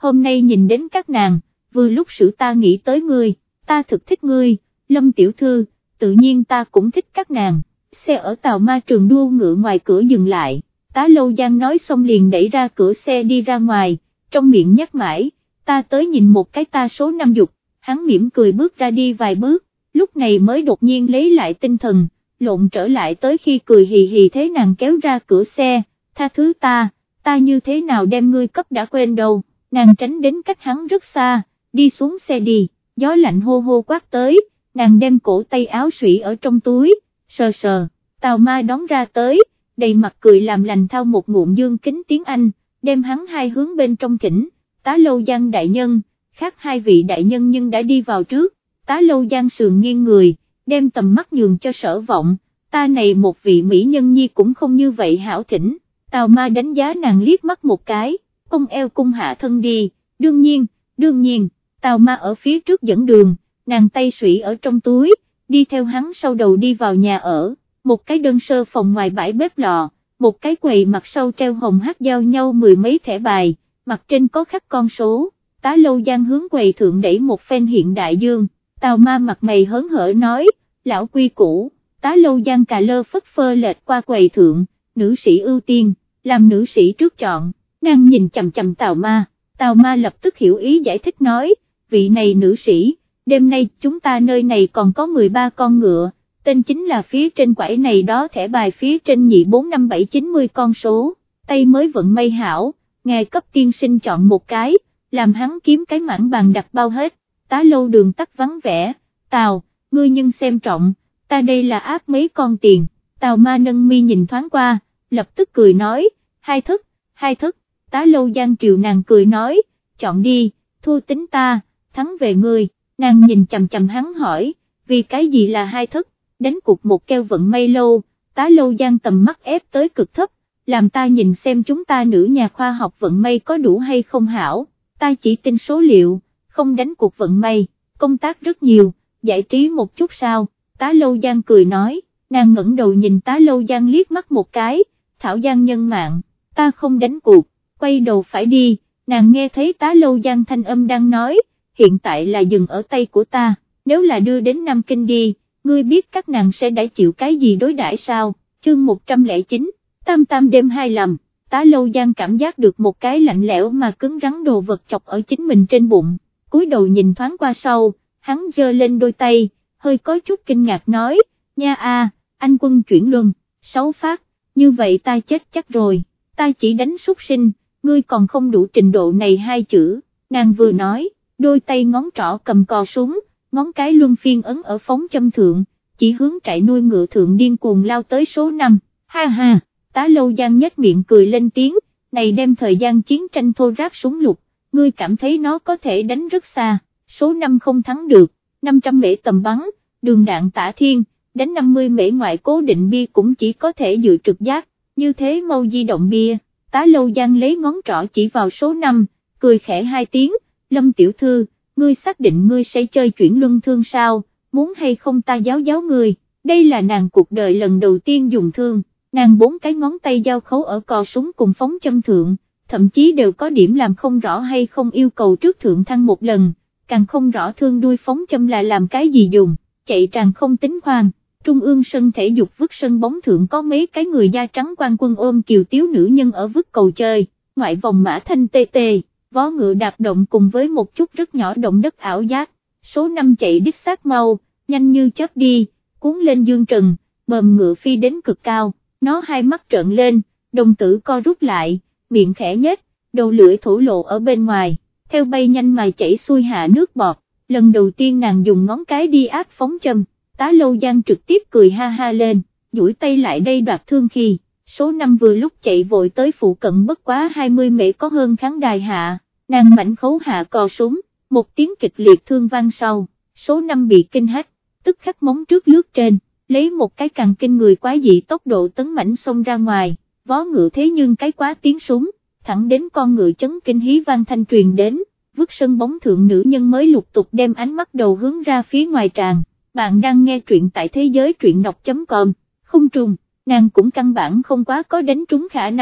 hôm nay nhìn đến các nàng, vừa lúc sự ta nghĩ tới ngươi, ta thực thích ngươi, Lâm tiểu thư, tự nhiên ta cũng thích các nàng. Xe ở tàu ma trường đua ngựa ngoài cửa dừng lại, Tá Lâu Giang nói xong liền đẩy ra cửa xe đi ra ngoài, trong miệng nhắc mãi, ta tới nhìn một cái ta số năm dục, hắn mỉm cười bước ra đi vài bước, lúc này mới đột nhiên lấy lại tinh thần, lộn trở lại tới khi cười hì hì thế nàng kéo ra cửa xe, tha thứ ta, ta như thế nào đem ngươi cấp đã quên đâu, nàng tránh đến cách hắn rất xa, đi xuống xe đi, gió lạnh hô hô quát tới, nàng đem cổ tay áo sủy ở trong túi, sờ sờ, Tào Ma đón ra tới, đầy mặt cười làm lành thao một ngụm dương kính tiếng Anh, đem hắn hai hướng bên trong thỉnh, Tá Lâu Giang đại nhân, khác hai vị đại nhân nhưng đã đi vào trước, Tá Lâu Giang sườn nghiêng người, đem tầm mắt nhường cho Sở Vọng, ta này một vị mỹ nhân nhi cũng không như vậy hảo thỉnh, Tào Ma đánh giá nàng liếc mắt một cái, cung eo cung hạ thân đi, đương nhiên, đương nhiên, Tào Ma ở phía trước dẫn đường, nàng tay sủy ở trong túi, đi theo hắn sau đầu đi vào nhà ở, một cái đơn sơ phòng ngoài bãi bếp lò, một cái quầy mặt sau treo hồng hát giao nhau mười mấy thẻ bài, mặt trên có khắc con số, Tá Lâu Giang hướng quầy thượng đẩy một phen hiện đại dương, Tào Ma mặt mày hớn hở nói, lão quy cũ, Tá Lâu Giang cà lơ phất phơ lệch qua quầy thượng, nữ sĩ ưu tiên, làm nữ sĩ trước chọn, nàng nhìn chằm chằm Tào Ma, Tào Ma lập tức hiểu ý giải thích nói, vị này nữ sĩ, đêm nay chúng ta nơi này còn có mười ba con ngựa, tên chính là phía trên quải này đó thẻ bài phía trên nhị bốn năm bảy chín mươi con số, tay mới vận may hảo, ngài cấp tiên sinh chọn một cái, làm hắn kiếm cái mãn bàn đặt bao hết, Tá Lâu đường tắt vắng vẻ, Tào, ngươi nhưng xem trọng, ta đây là áp mấy con tiền, Tào Ma nâng mi nhìn thoáng qua, lập tức cười nói, hai thức, hai thức, Tá Lâu Giang triều nàng cười nói, chọn đi, thua tính ta, thắng về ngươi, nàng nhìn chằm chằm hắn hỏi, vì cái gì là hai thức, đánh cuộc một keo vận may lâu, Tá Lâu Giang tầm mắt ép tới cực thấp, làm ta nhìn xem chúng ta nữ nhà khoa học vận may có đủ hay không hảo, ta chỉ tin số liệu, không đánh cuộc vận may, công tác rất nhiều, giải trí một chút sao, Tá Lâu Giang cười nói, nàng ngẩng đầu nhìn Tá Lâu Giang liếc mắt một cái, Thảo Giang nhân mạng, ta không đánh cuộc, quay đầu phải đi, nàng nghe thấy Tá Lâu Giang thanh âm đang nói, hiện tại là dừng ở tay của ta, nếu là đưa đến Nam Kinh đi, ngươi biết các nàng sẽ đã chịu cái gì đối đãi sao, chương một trăm lẻ chín, tam tam đêm hai lầm, Tá Lâu Giang cảm giác được một cái lạnh lẽo mà cứng rắn đồ vật chọc ở chính mình trên bụng, cúi đầu nhìn thoáng qua sau, hắn giơ lên đôi tay, hơi có chút kinh ngạc nói, nha a, anh quân chuyển luân, sáu phát, như vậy ta chết chắc rồi, ta chỉ đánh súc sinh, ngươi còn không đủ trình độ này hai chữ, nàng vừa nói, đôi tay ngón trỏ cầm cò súng, ngón cái luân phiên ấn ở phóng châm thượng, chỉ hướng trại nuôi ngựa thượng điên cuồng lao tới số năm, ha ha, Tá Lâu Giang nhếch miệng cười lên tiếng, này đem thời gian chiến tranh thô ráp súng lục, ngươi cảm thấy nó có thể đánh rất xa, số năm không thắng được, năm trăm mễ tầm bắn, đường đạn tả thiên, đánh năm mươi mễ ngoại cố định bia cũng chỉ có thể dự trực giác, như thế mau di động bia, Tá Lâu Giang lấy ngón trỏ chỉ vào số năm, cười khẽ hai tiếng, Lâm tiểu thư, ngươi xác định ngươi sẽ chơi chuyển luân thương sao, muốn hay không ta giáo giáo ngươi, đây là nàng cuộc đời lần đầu tiên dùng thương, nàng bốn cái ngón tay giao khấu ở cò súng cùng phóng châm thượng, thậm chí đều có điểm làm không rõ hay không yêu cầu trước thượng thăng một lần, càng không rõ thương đuôi phóng châm là làm cái gì dùng, chạy tràn không tính khoan. Trung ương sân thể dục vứt sân bóng thượng có mấy cái người da trắng quan quân ôm kiều tiếu nữ nhân ở vứt cầu chơi, ngoại vòng mã thanh tê tê, vó ngựa đạp động cùng với một chút rất nhỏ động đất ảo giác, số năm chạy đích xác mau, nhanh như chớp đi, cuốn lên dương trần, bờm ngựa phi đến cực cao, nó hai mắt trợn lên, đồng tử co rút lại, miệng khẽ nhếch, đầu lưỡi thổ lộ ở bên ngoài, theo bay nhanh mà chảy xuôi hạ nước bọt, lần đầu tiên nàng dùng ngón cái đi áp phóng châm. Tá Lâu Giang trực tiếp cười ha ha lên, duỗi tay lại đây đoạt thương khi, số năm vừa lúc chạy vội tới phụ cận bất quá hai mươi mễ có hơn khán đài hạ, nàng mảnh khấu hạ cò súng, một tiếng kịch liệt thương vang sau, số năm bị kinh hách, tức khắc móng trước lướt trên, lấy một cái càng kinh người quái dị tốc độ tấn mảnh xông ra ngoài, vó ngựa thế nhưng cái quá tiếng súng, thẳng đến con ngựa chấn kinh hí vang thanh truyền đến, vứt sân bóng thượng nữ nhân mới lục tục đem ánh mắt đầu hướng ra phía ngoài tràng. Bạn đang nghe truyện tại thế giới truyện đọc chấm com, không trùng, nàng cũng căn bản không quá có đánh trúng khả năng,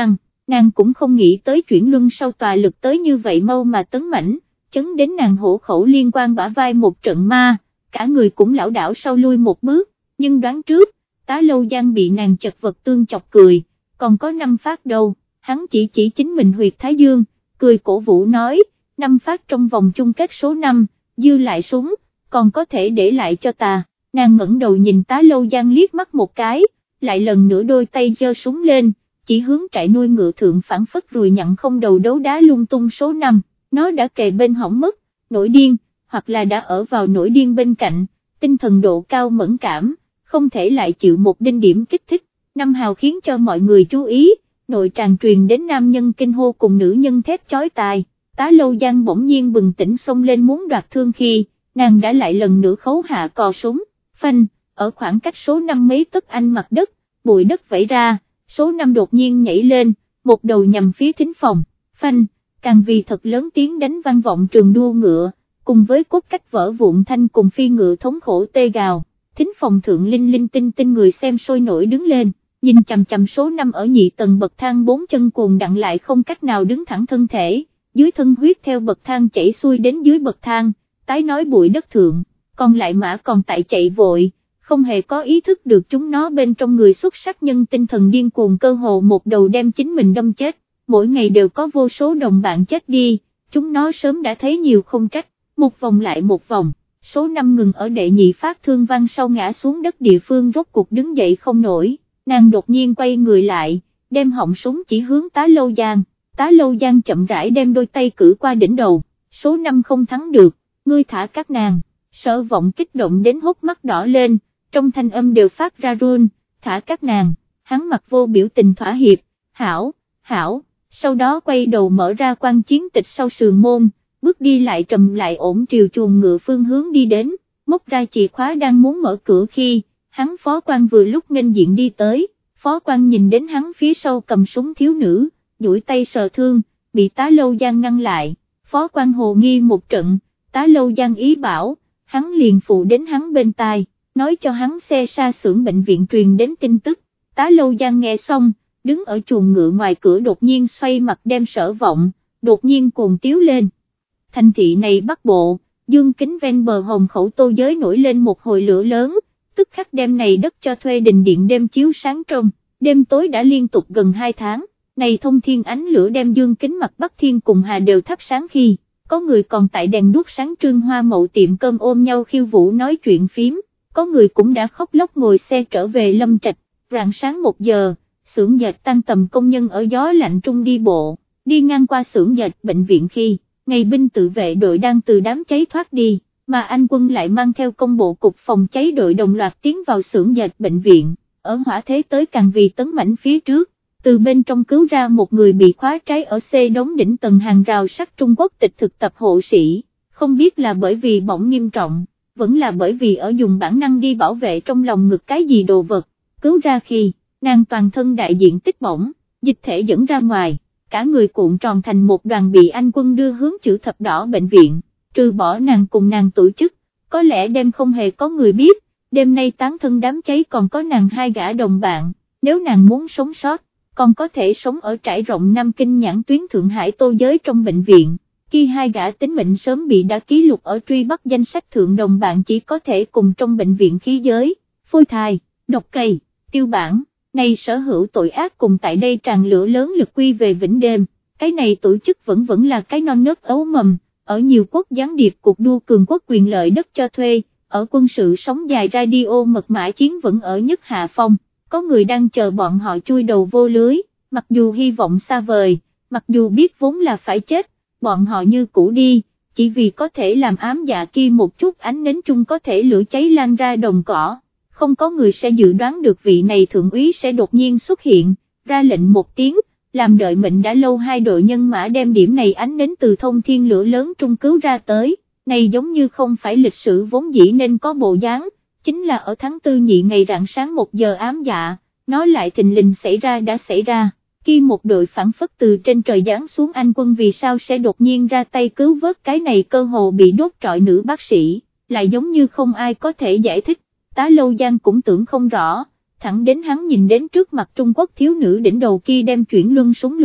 nàng cũng không nghĩ tới chuyển luân sau tòa lực tới như vậy mau mà tấn mãnh, chấn đến nàng hổ khẩu liên quan bả vai một trận ma, cả người cũng lảo đảo sau lui một bước, nhưng đoán trước, Tá Lâu Giang bị nàng chật vật tương chọc cười, còn có năm phát đâu, hắn chỉ chỉ chính mình huyệt thái dương, cười cổ vũ nói, năm phát trong vòng chung kết số năm, dư lại súng, còn có thể để lại cho ta, nàng ngẩng đầu nhìn Tá Lâu Giang liếc mắt một cái, lại lần nữa đôi tay giơ súng lên, chỉ hướng trại nuôi ngựa thượng phản phất rùi nhặn không đầu đấu đá lung tung số năm, nó đã kề bên hỏng mất, nổi điên, hoặc là đã ở vào nổi điên bên cạnh, tinh thần độ cao mẫn cảm, không thể lại chịu một đinh điểm kích thích, năm hào khiến cho mọi người chú ý, nội tràn truyền đến nam nhân kinh hô cùng nữ nhân thét chói tai, Tá Lâu Giang bỗng nhiên bừng tỉnh xông lên muốn đoạt thương khi, nàng đã lại lần nữa khấu hạ cò súng, phanh, ở khoảng cách số năm mấy tấc anh mặt đất, bụi đất vẩy ra, số năm đột nhiên nhảy lên, một đầu nhằm phía thính phòng, phanh, càng vì thật lớn tiếng đánh vang vọng trường đua ngựa, cùng với cốt cách vỡ vụn thanh cùng phi ngựa thống khổ tê gào, thính phòng thượng linh linh tinh tinh người xem sôi nổi đứng lên, nhìn chằm chằm số năm ở nhị tầng bậc thang bốn chân cuồng đặng lại không cách nào đứng thẳng thân thể, dưới thân huyết theo bậc thang chảy xuôi đến dưới bậc thang, tái nói bụi đất thượng, còn lại mã còn tại chạy vội, không hề có ý thức được chúng nó bên trong người xuất sắc nhân tinh thần điên cuồng cơ hồ một đầu đem chính mình đâm chết, mỗi ngày đều có vô số đồng bạn chết đi, chúng nó sớm đã thấy nhiều không trách, một vòng lại một vòng, số năm ngừng ở đệ nhị phát thương vang sau ngã xuống đất địa phương rốt cuộc đứng dậy không nổi, nàng đột nhiên quay người lại, đem họng súng chỉ hướng Tá Lâu Giang, Tá Lâu Giang chậm rãi đem đôi tay cử qua đỉnh đầu, số năm không thắng được, ngươi thả các nàng, Sở Vọng kích động đến hốc mắt đỏ lên, trong thanh âm đều phát ra run, thả các nàng, hắn mặt vô biểu tình thỏa hiệp, hảo, hảo, sau đó quay đầu mở ra quan chiến tịch sau sườn môn, bước đi lại trầm lại ổn triều chuồng ngựa phương hướng đi đến, móc ra chìa khóa đang muốn mở cửa khi, hắn phó quan vừa lúc nghênh diện đi tới, phó quan nhìn đến hắn phía sau cầm súng thiếu nữ, duỗi tay sờ thương, bị Tá Lâu Giang ngăn lại, phó quan hồ nghi một trận, Tá Lâu Giang ý bảo, hắn liền phụ đến hắn bên tai, nói cho hắn xe xa xưởng bệnh viện truyền đến tin tức, Tá Lâu Giang nghe xong, đứng ở chuồng ngựa ngoài cửa đột nhiên xoay mặt đem Sở Vọng, đột nhiên cuồng tiếu lên. Thành thị này Bắc Bộ, dương kính ven bờ hồng khẩu tô giới nổi lên một hồi lửa lớn, tức khắc đêm này đất cho thuê đình điện đêm chiếu sáng trong, đêm tối đã liên tục gần hai tháng, này thông thiên ánh lửa đem dương kính mặt Bắc Thiên cùng Hà đều thắp sáng khi, có người còn tại đèn đuốc sáng trương hoa mậu tiệm cơm ôm nhau khiêu vũ nói chuyện phím, có người cũng đã khóc lóc ngồi xe trở về Lâm Trạch, rạng sáng một giờ, xưởng dệt tan tầm công nhân ở gió lạnh trung đi bộ, đi ngang qua xưởng dệt bệnh viện khi, ngày binh tự vệ đội đang từ đám cháy thoát đi, mà anh quân lại mang theo công bộ cục phòng cháy đội đồng loạt tiến vào xưởng dệt bệnh viện, ở hỏa thế tới càng vì tấn mãnh phía trước, từ bên trong cứu ra một người bị khóa trái ở xe đống đỉnh tầng hàng rào sắt Trung Quốc tịch thực tập hộ sĩ, không biết là bởi vì bỏng nghiêm trọng, vẫn là bởi vì ở dùng bản năng đi bảo vệ trong lòng ngực cái gì đồ vật, cứu ra khi, nàng toàn thân đại diện tích bỏng, dịch thể dẫn ra ngoài, cả người cuộn tròn thành một đoàn bị anh quân đưa hướng chữ thập đỏ bệnh viện, trừ bỏ nàng cùng nàng tổ chức, có lẽ đêm không hề có người biết, đêm nay tán thân đám cháy còn có nàng hai gã đồng bạn, nếu nàng muốn sống sót, còn có thể sống ở trải rộng Nam Kinh nhãn tuyến Thượng Hải tô giới trong bệnh viện. Khi hai gã tính mệnh sớm bị đã ký lục ở truy bắt danh sách thượng đồng bạn chỉ có thể cùng trong bệnh viện khí giới, phôi thai, độc cây, tiêu bản, này sở hữu tội ác cùng tại đây tràn lửa lớn lực quy về vĩnh đêm, cái này tổ chức vẫn vẫn là cái non nớt ấu mầm, ở nhiều quốc gián điệp cuộc đua cường quốc quyền lợi đất cho thuê, ở quân sự sóng dài radio mật mã chiến vẫn ở nhất hạ phong, có người đang chờ bọn họ chui đầu vô lưới, mặc dù hy vọng xa vời, mặc dù biết vốn là phải chết, bọn họ như cũ đi, chỉ vì có thể làm ám dạ kia một chút ánh nến chung có thể lửa cháy lan ra đồng cỏ, không có người sẽ dự đoán được vị này thượng úy sẽ đột nhiên xuất hiện, ra lệnh một tiếng, làm đợi mệnh đã lâu hai đội nhân mã đem điểm này ánh nến từ thông thiên lửa lớn trung cứu ra tới, này giống như không phải lịch sử vốn dĩ nên có bộ dáng, chính là ở tháng tư nhị ngày rạng sáng một giờ ám dạ, nó lại thình lình xảy ra đã xảy ra. Khi một đội phản phất từ trên trời giáng xuống anh quân vì sao sẽ đột nhiên ra tay cứu vớt cái này cơ hồ bị đốt trọi nữ bác sĩ, lại giống như không ai có thể giải thích, Tá Lâu Giang cũng tưởng không rõ, thẳng đến hắn nhìn đến trước mặt Trung Quốc thiếu nữ đỉnh đầu kia đem chuyển luân súng lục,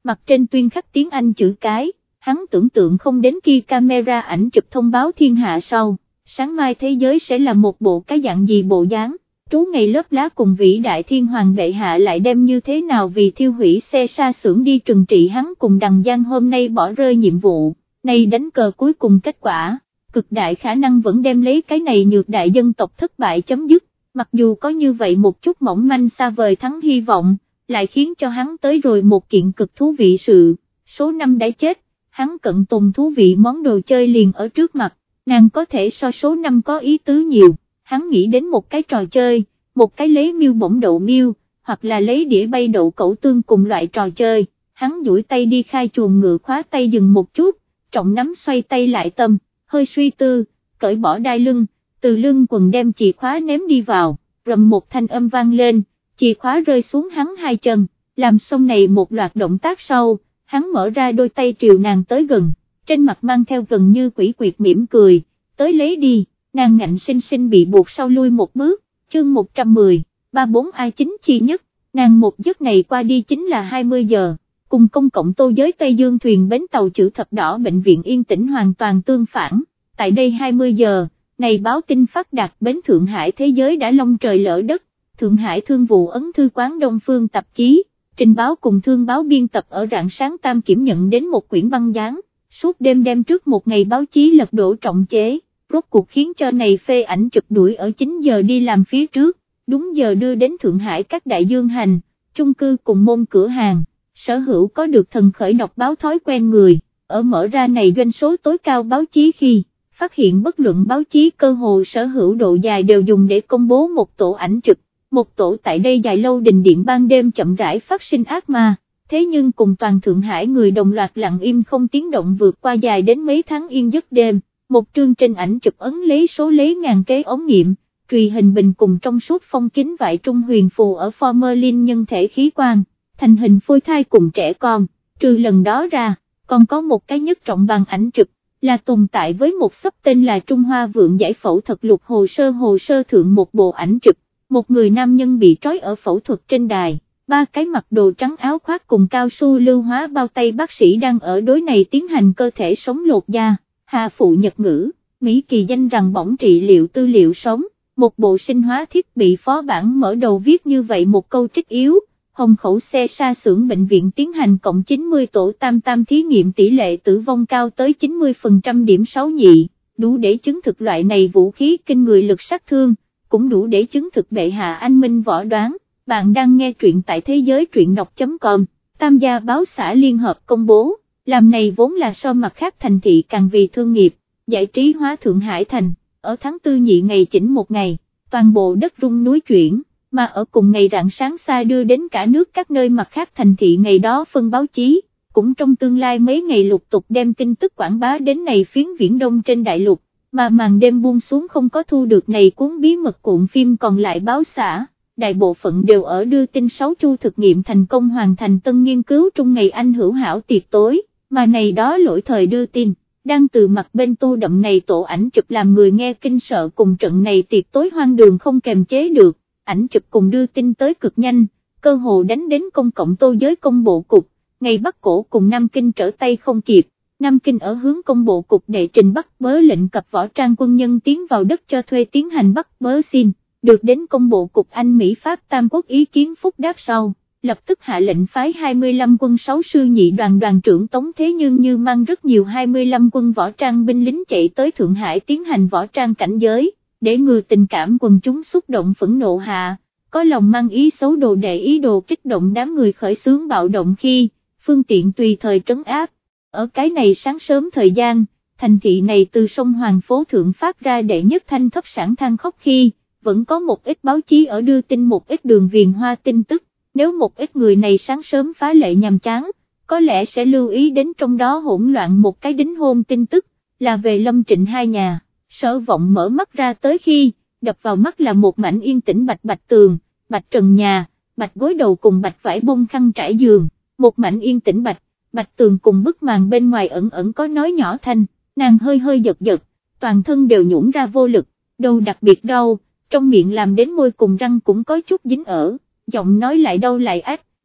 mặt trên tuyên khắc tiếng Anh chữ cái, hắn tưởng tượng không đến khi camera ảnh chụp thông báo thiên hạ sau, sáng mai thế giới sẽ là một bộ cái dạng gì bộ dáng. Trú ngày lớp lá cùng vĩ đại thiên hoàng bệ hạ lại đem như thế nào vì thiêu hủy xe sa xưởng đi trừng trị hắn cùng Đằng Giang hôm nay bỏ rơi nhiệm vụ, này đánh cờ cuối cùng kết quả, cực đại khả năng vẫn đem lấy cái này nhược đại dân tộc thất bại chấm dứt, mặc dù có như vậy một chút mỏng manh xa vời thắng hy vọng, lại khiến cho hắn tới rồi một kiện cực thú vị sự, số năm đã chết, hắn cận tùng thú vị món đồ chơi liền ở trước mặt, nàng có thể so số năm có ý tứ nhiều. Hắn nghĩ đến một cái trò chơi, một cái lấy miêu bổng đậu miêu, hoặc là lấy đĩa bay đậu cẩu tương cùng loại trò chơi, hắn duỗi tay đi khai chuồng ngựa khóa tay dừng một chút, trọng nắm xoay tay lại tâm, hơi suy tư, cởi bỏ đai lưng, từ lưng quần đem chìa khóa ném đi vào, rầm một thanh âm vang lên, chìa khóa rơi xuống hắn hai chân, làm xong này một loạt động tác sau, hắn mở ra đôi tay triều nàng tới gần, trên mặt mang theo gần như quỷ quyệt mỉm cười, tới lấy đi. Nàng ngạnh sinh sinh bị buộc sau lui một bước, chương một trăm mười, ba bốn ai chính chi nhất, nàng một giấc này qua đi chính là hai mươi giờ, cùng công cộng tô giới Tây Dương thuyền bến tàu chữ thập đỏ bệnh viện yên tĩnh hoàn toàn tương phản, tại đây hai mươi giờ, này báo tin phát đạt bến Thượng Hải thế giới đã long trời lỡ đất, Thượng Hải thương vụ ấn thư quán Đông Phương tạp chí, trình báo cùng thương báo biên tập ở rạng sáng Tam Kiểm nhận đến một quyển băng dán, suốt đêm đem trước một ngày báo chí lật đổ trọng chế. Rốt cuộc khiến cho này phê ảnh chụp đuổi ở chín giờ đi làm phía trước, đúng giờ đưa đến Thượng Hải các đại dương hành, chung cư cùng môn cửa hàng, sở hữu có được thần khởi đọc báo thói quen người, ở mở ra này doanh số tối cao báo chí khi, phát hiện bất luận báo chí cơ hồ sở hữu độ dài đều dùng để công bố một tổ ảnh chụp, một tổ tại đây dài lâu đình điện ban đêm chậm rãi phát sinh ác ma, thế nhưng cùng toàn Thượng Hải người đồng loạt lặng im không tiếng động vượt qua dài đến mấy tháng yên giấc đêm. Một trương trên ảnh chụp ấn lấy số lấy ngàn kế ống nghiệm, trùy hình bình cùng trong suốt phong kính vải trung huyền phù ở formalin nhân thể khí quan, thành hình phôi thai cùng trẻ con, trừ lần đó ra, còn có một cái nhất trọng bằng ảnh chụp, là tồn tại với một sấp tên là Trung Hoa Vượng giải phẫu thuật lục hồ sơ hồ sơ thượng một bộ ảnh chụp, một người nam nhân bị trói ở phẫu thuật trên đài, ba cái mặc đồ trắng áo khoác cùng cao su lưu hóa bao tay bác sĩ đang ở đối này tiến hành cơ thể sống lột da. Hà phụ Nhật ngữ, Mỹ kỳ danh rằng bỏng trị liệu tư liệu sống, một bộ sinh hóa thiết bị phó bản mở đầu viết như vậy một câu trích yếu, hồng khẩu xe sa xưởng bệnh viện tiến hành cộng chín mươi tổ tam tam thí nghiệm tỷ lệ tử vong cao tới chín mươi phần trăm điểm sáu nhị, đủ để chứng thực loại này vũ khí kinh người lực sát thương, cũng đủ để chứng thực bệ hạ anh minh võ đoán, bạn đang nghe truyện tại thế giới truyện đọc.com, Tam gia báo xã liên hợp công bố. Làm này vốn là so mặt khác thành thị càng vì thương nghiệp, giải trí hóa Thượng Hải thành, ở tháng tư nhị ngày chỉnh một ngày, toàn bộ đất rung núi chuyển, mà ở cùng ngày rạng sáng xa đưa đến cả nước các nơi mặt khác thành thị ngày đó phân báo chí, cũng trong tương lai mấy ngày lục tục đem tin tức quảng bá đến này phiến viễn đông trên đại lục, mà màn đêm buông xuống không có thu được này cuốn bí mật cuộn phim còn lại báo xã. Đại bộ phận đều ở đưa tin sáu chu thực nghiệm thành công hoàn thành tân nghiên cứu trong ngày Anh hữu hảo tiệc tối. Mà này đó lỗi thời đưa tin, đang từ mặt bên tô đậm này tổ ảnh chụp làm người nghe kinh sợ cùng trận này tiệc tối hoang đường không kềm chế được, ảnh chụp cùng đưa tin tới cực nhanh, cơ hồ đánh đến công cộng tô giới công bộ cục, ngày Bắc Cổ cùng Nam Kinh trở tay không kịp, Nam Kinh ở hướng công bộ cục đệ trình bắt bớ lệnh cập võ trang quân nhân tiến vào đất cho thuê tiến hành bắt bớ xin, được đến công bộ cục Anh Mỹ Pháp Tam Quốc ý kiến phúc đáp sau. Lập tức hạ lệnh phái hai mươi lăm quân sáu sư nhị đoàn đoàn trưởng Tống Thế Nhưng như mang rất nhiều hai mươi lăm quân võ trang binh lính chạy tới Thượng Hải tiến hành võ trang cảnh giới, để ngừa tình cảm quần chúng xúc động phẫn nộ hạ, có lòng mang ý xấu đồ đệ ý đồ kích động đám người khởi xướng bạo động khi, phương tiện tùy thời trấn áp. Ở cái này sáng sớm thời gian, thành thị này từ sông Hoàng phố Thượng phát ra đệ nhất thanh thấp sản than khóc khi, vẫn có một ít báo chí ở đưa tin một ít đường viền hoa tin tức. Nếu một ít người này sáng sớm phá lệ nhàm chán, có lẽ sẽ lưu ý đến trong đó hỗn loạn một cái đính hôn tin tức, là về Lâm Trịnh hai nhà, Sở Vọng mở mắt ra tới khi, đập vào mắt là một mảnh yên tĩnh bạch bạch tường, bạch trần nhà, bạch gối đầu cùng bạch vải bông khăn trải giường, một mảnh yên tĩnh bạch, bạch tường cùng bức màn bên ngoài ẩn ẩn có nói nhỏ thanh, nàng hơi hơi giật giật, toàn thân đều nhũn ra vô lực, đầu đặc biệt đau, trong miệng làm đến môi cùng răng cũng có chút dính ở. Giọng nói lại đau lại ách,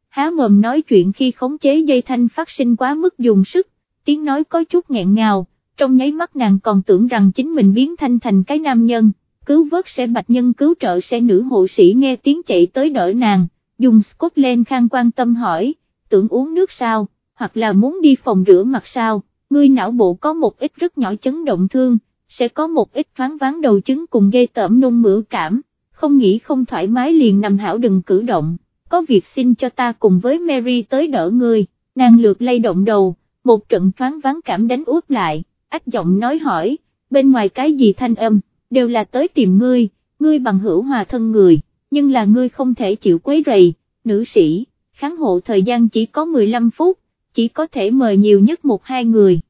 há mồm nói chuyện khi khống chế dây thanh phát sinh quá mức dùng sức, tiếng nói có chút nghẹn ngào, trong nháy mắt nàng còn tưởng rằng chính mình biến thanh thành cái nam nhân, cứu vớt sẽ bạch nhân cứu trợ sẽ nữ hộ sĩ nghe tiếng chạy tới đỡ nàng, dùng Scotland khang quan tâm hỏi, tưởng uống nước sao, hoặc là muốn đi phòng rửa mặt sao, ngươi não bộ có một ít rất nhỏ chấn động thương, sẽ có một ít thoáng váng đầu chứng cùng ghê tởm nôn mửa cảm, không nghĩ không thoải mái liền nằm hảo đừng cử động, có việc xin cho ta cùng với Mary tới đỡ ngươi, nàng lượt lay động đầu, một trận thoáng váng cảm đánh úp lại, ách giọng nói hỏi, bên ngoài cái gì thanh âm, đều là tới tìm ngươi, ngươi bằng hữu hòa thân người, nhưng là ngươi không thể chịu quấy rầy, nữ sĩ, kháng hộ thời gian chỉ có mười lăm phút, chỉ có thể mời nhiều nhất một hai người.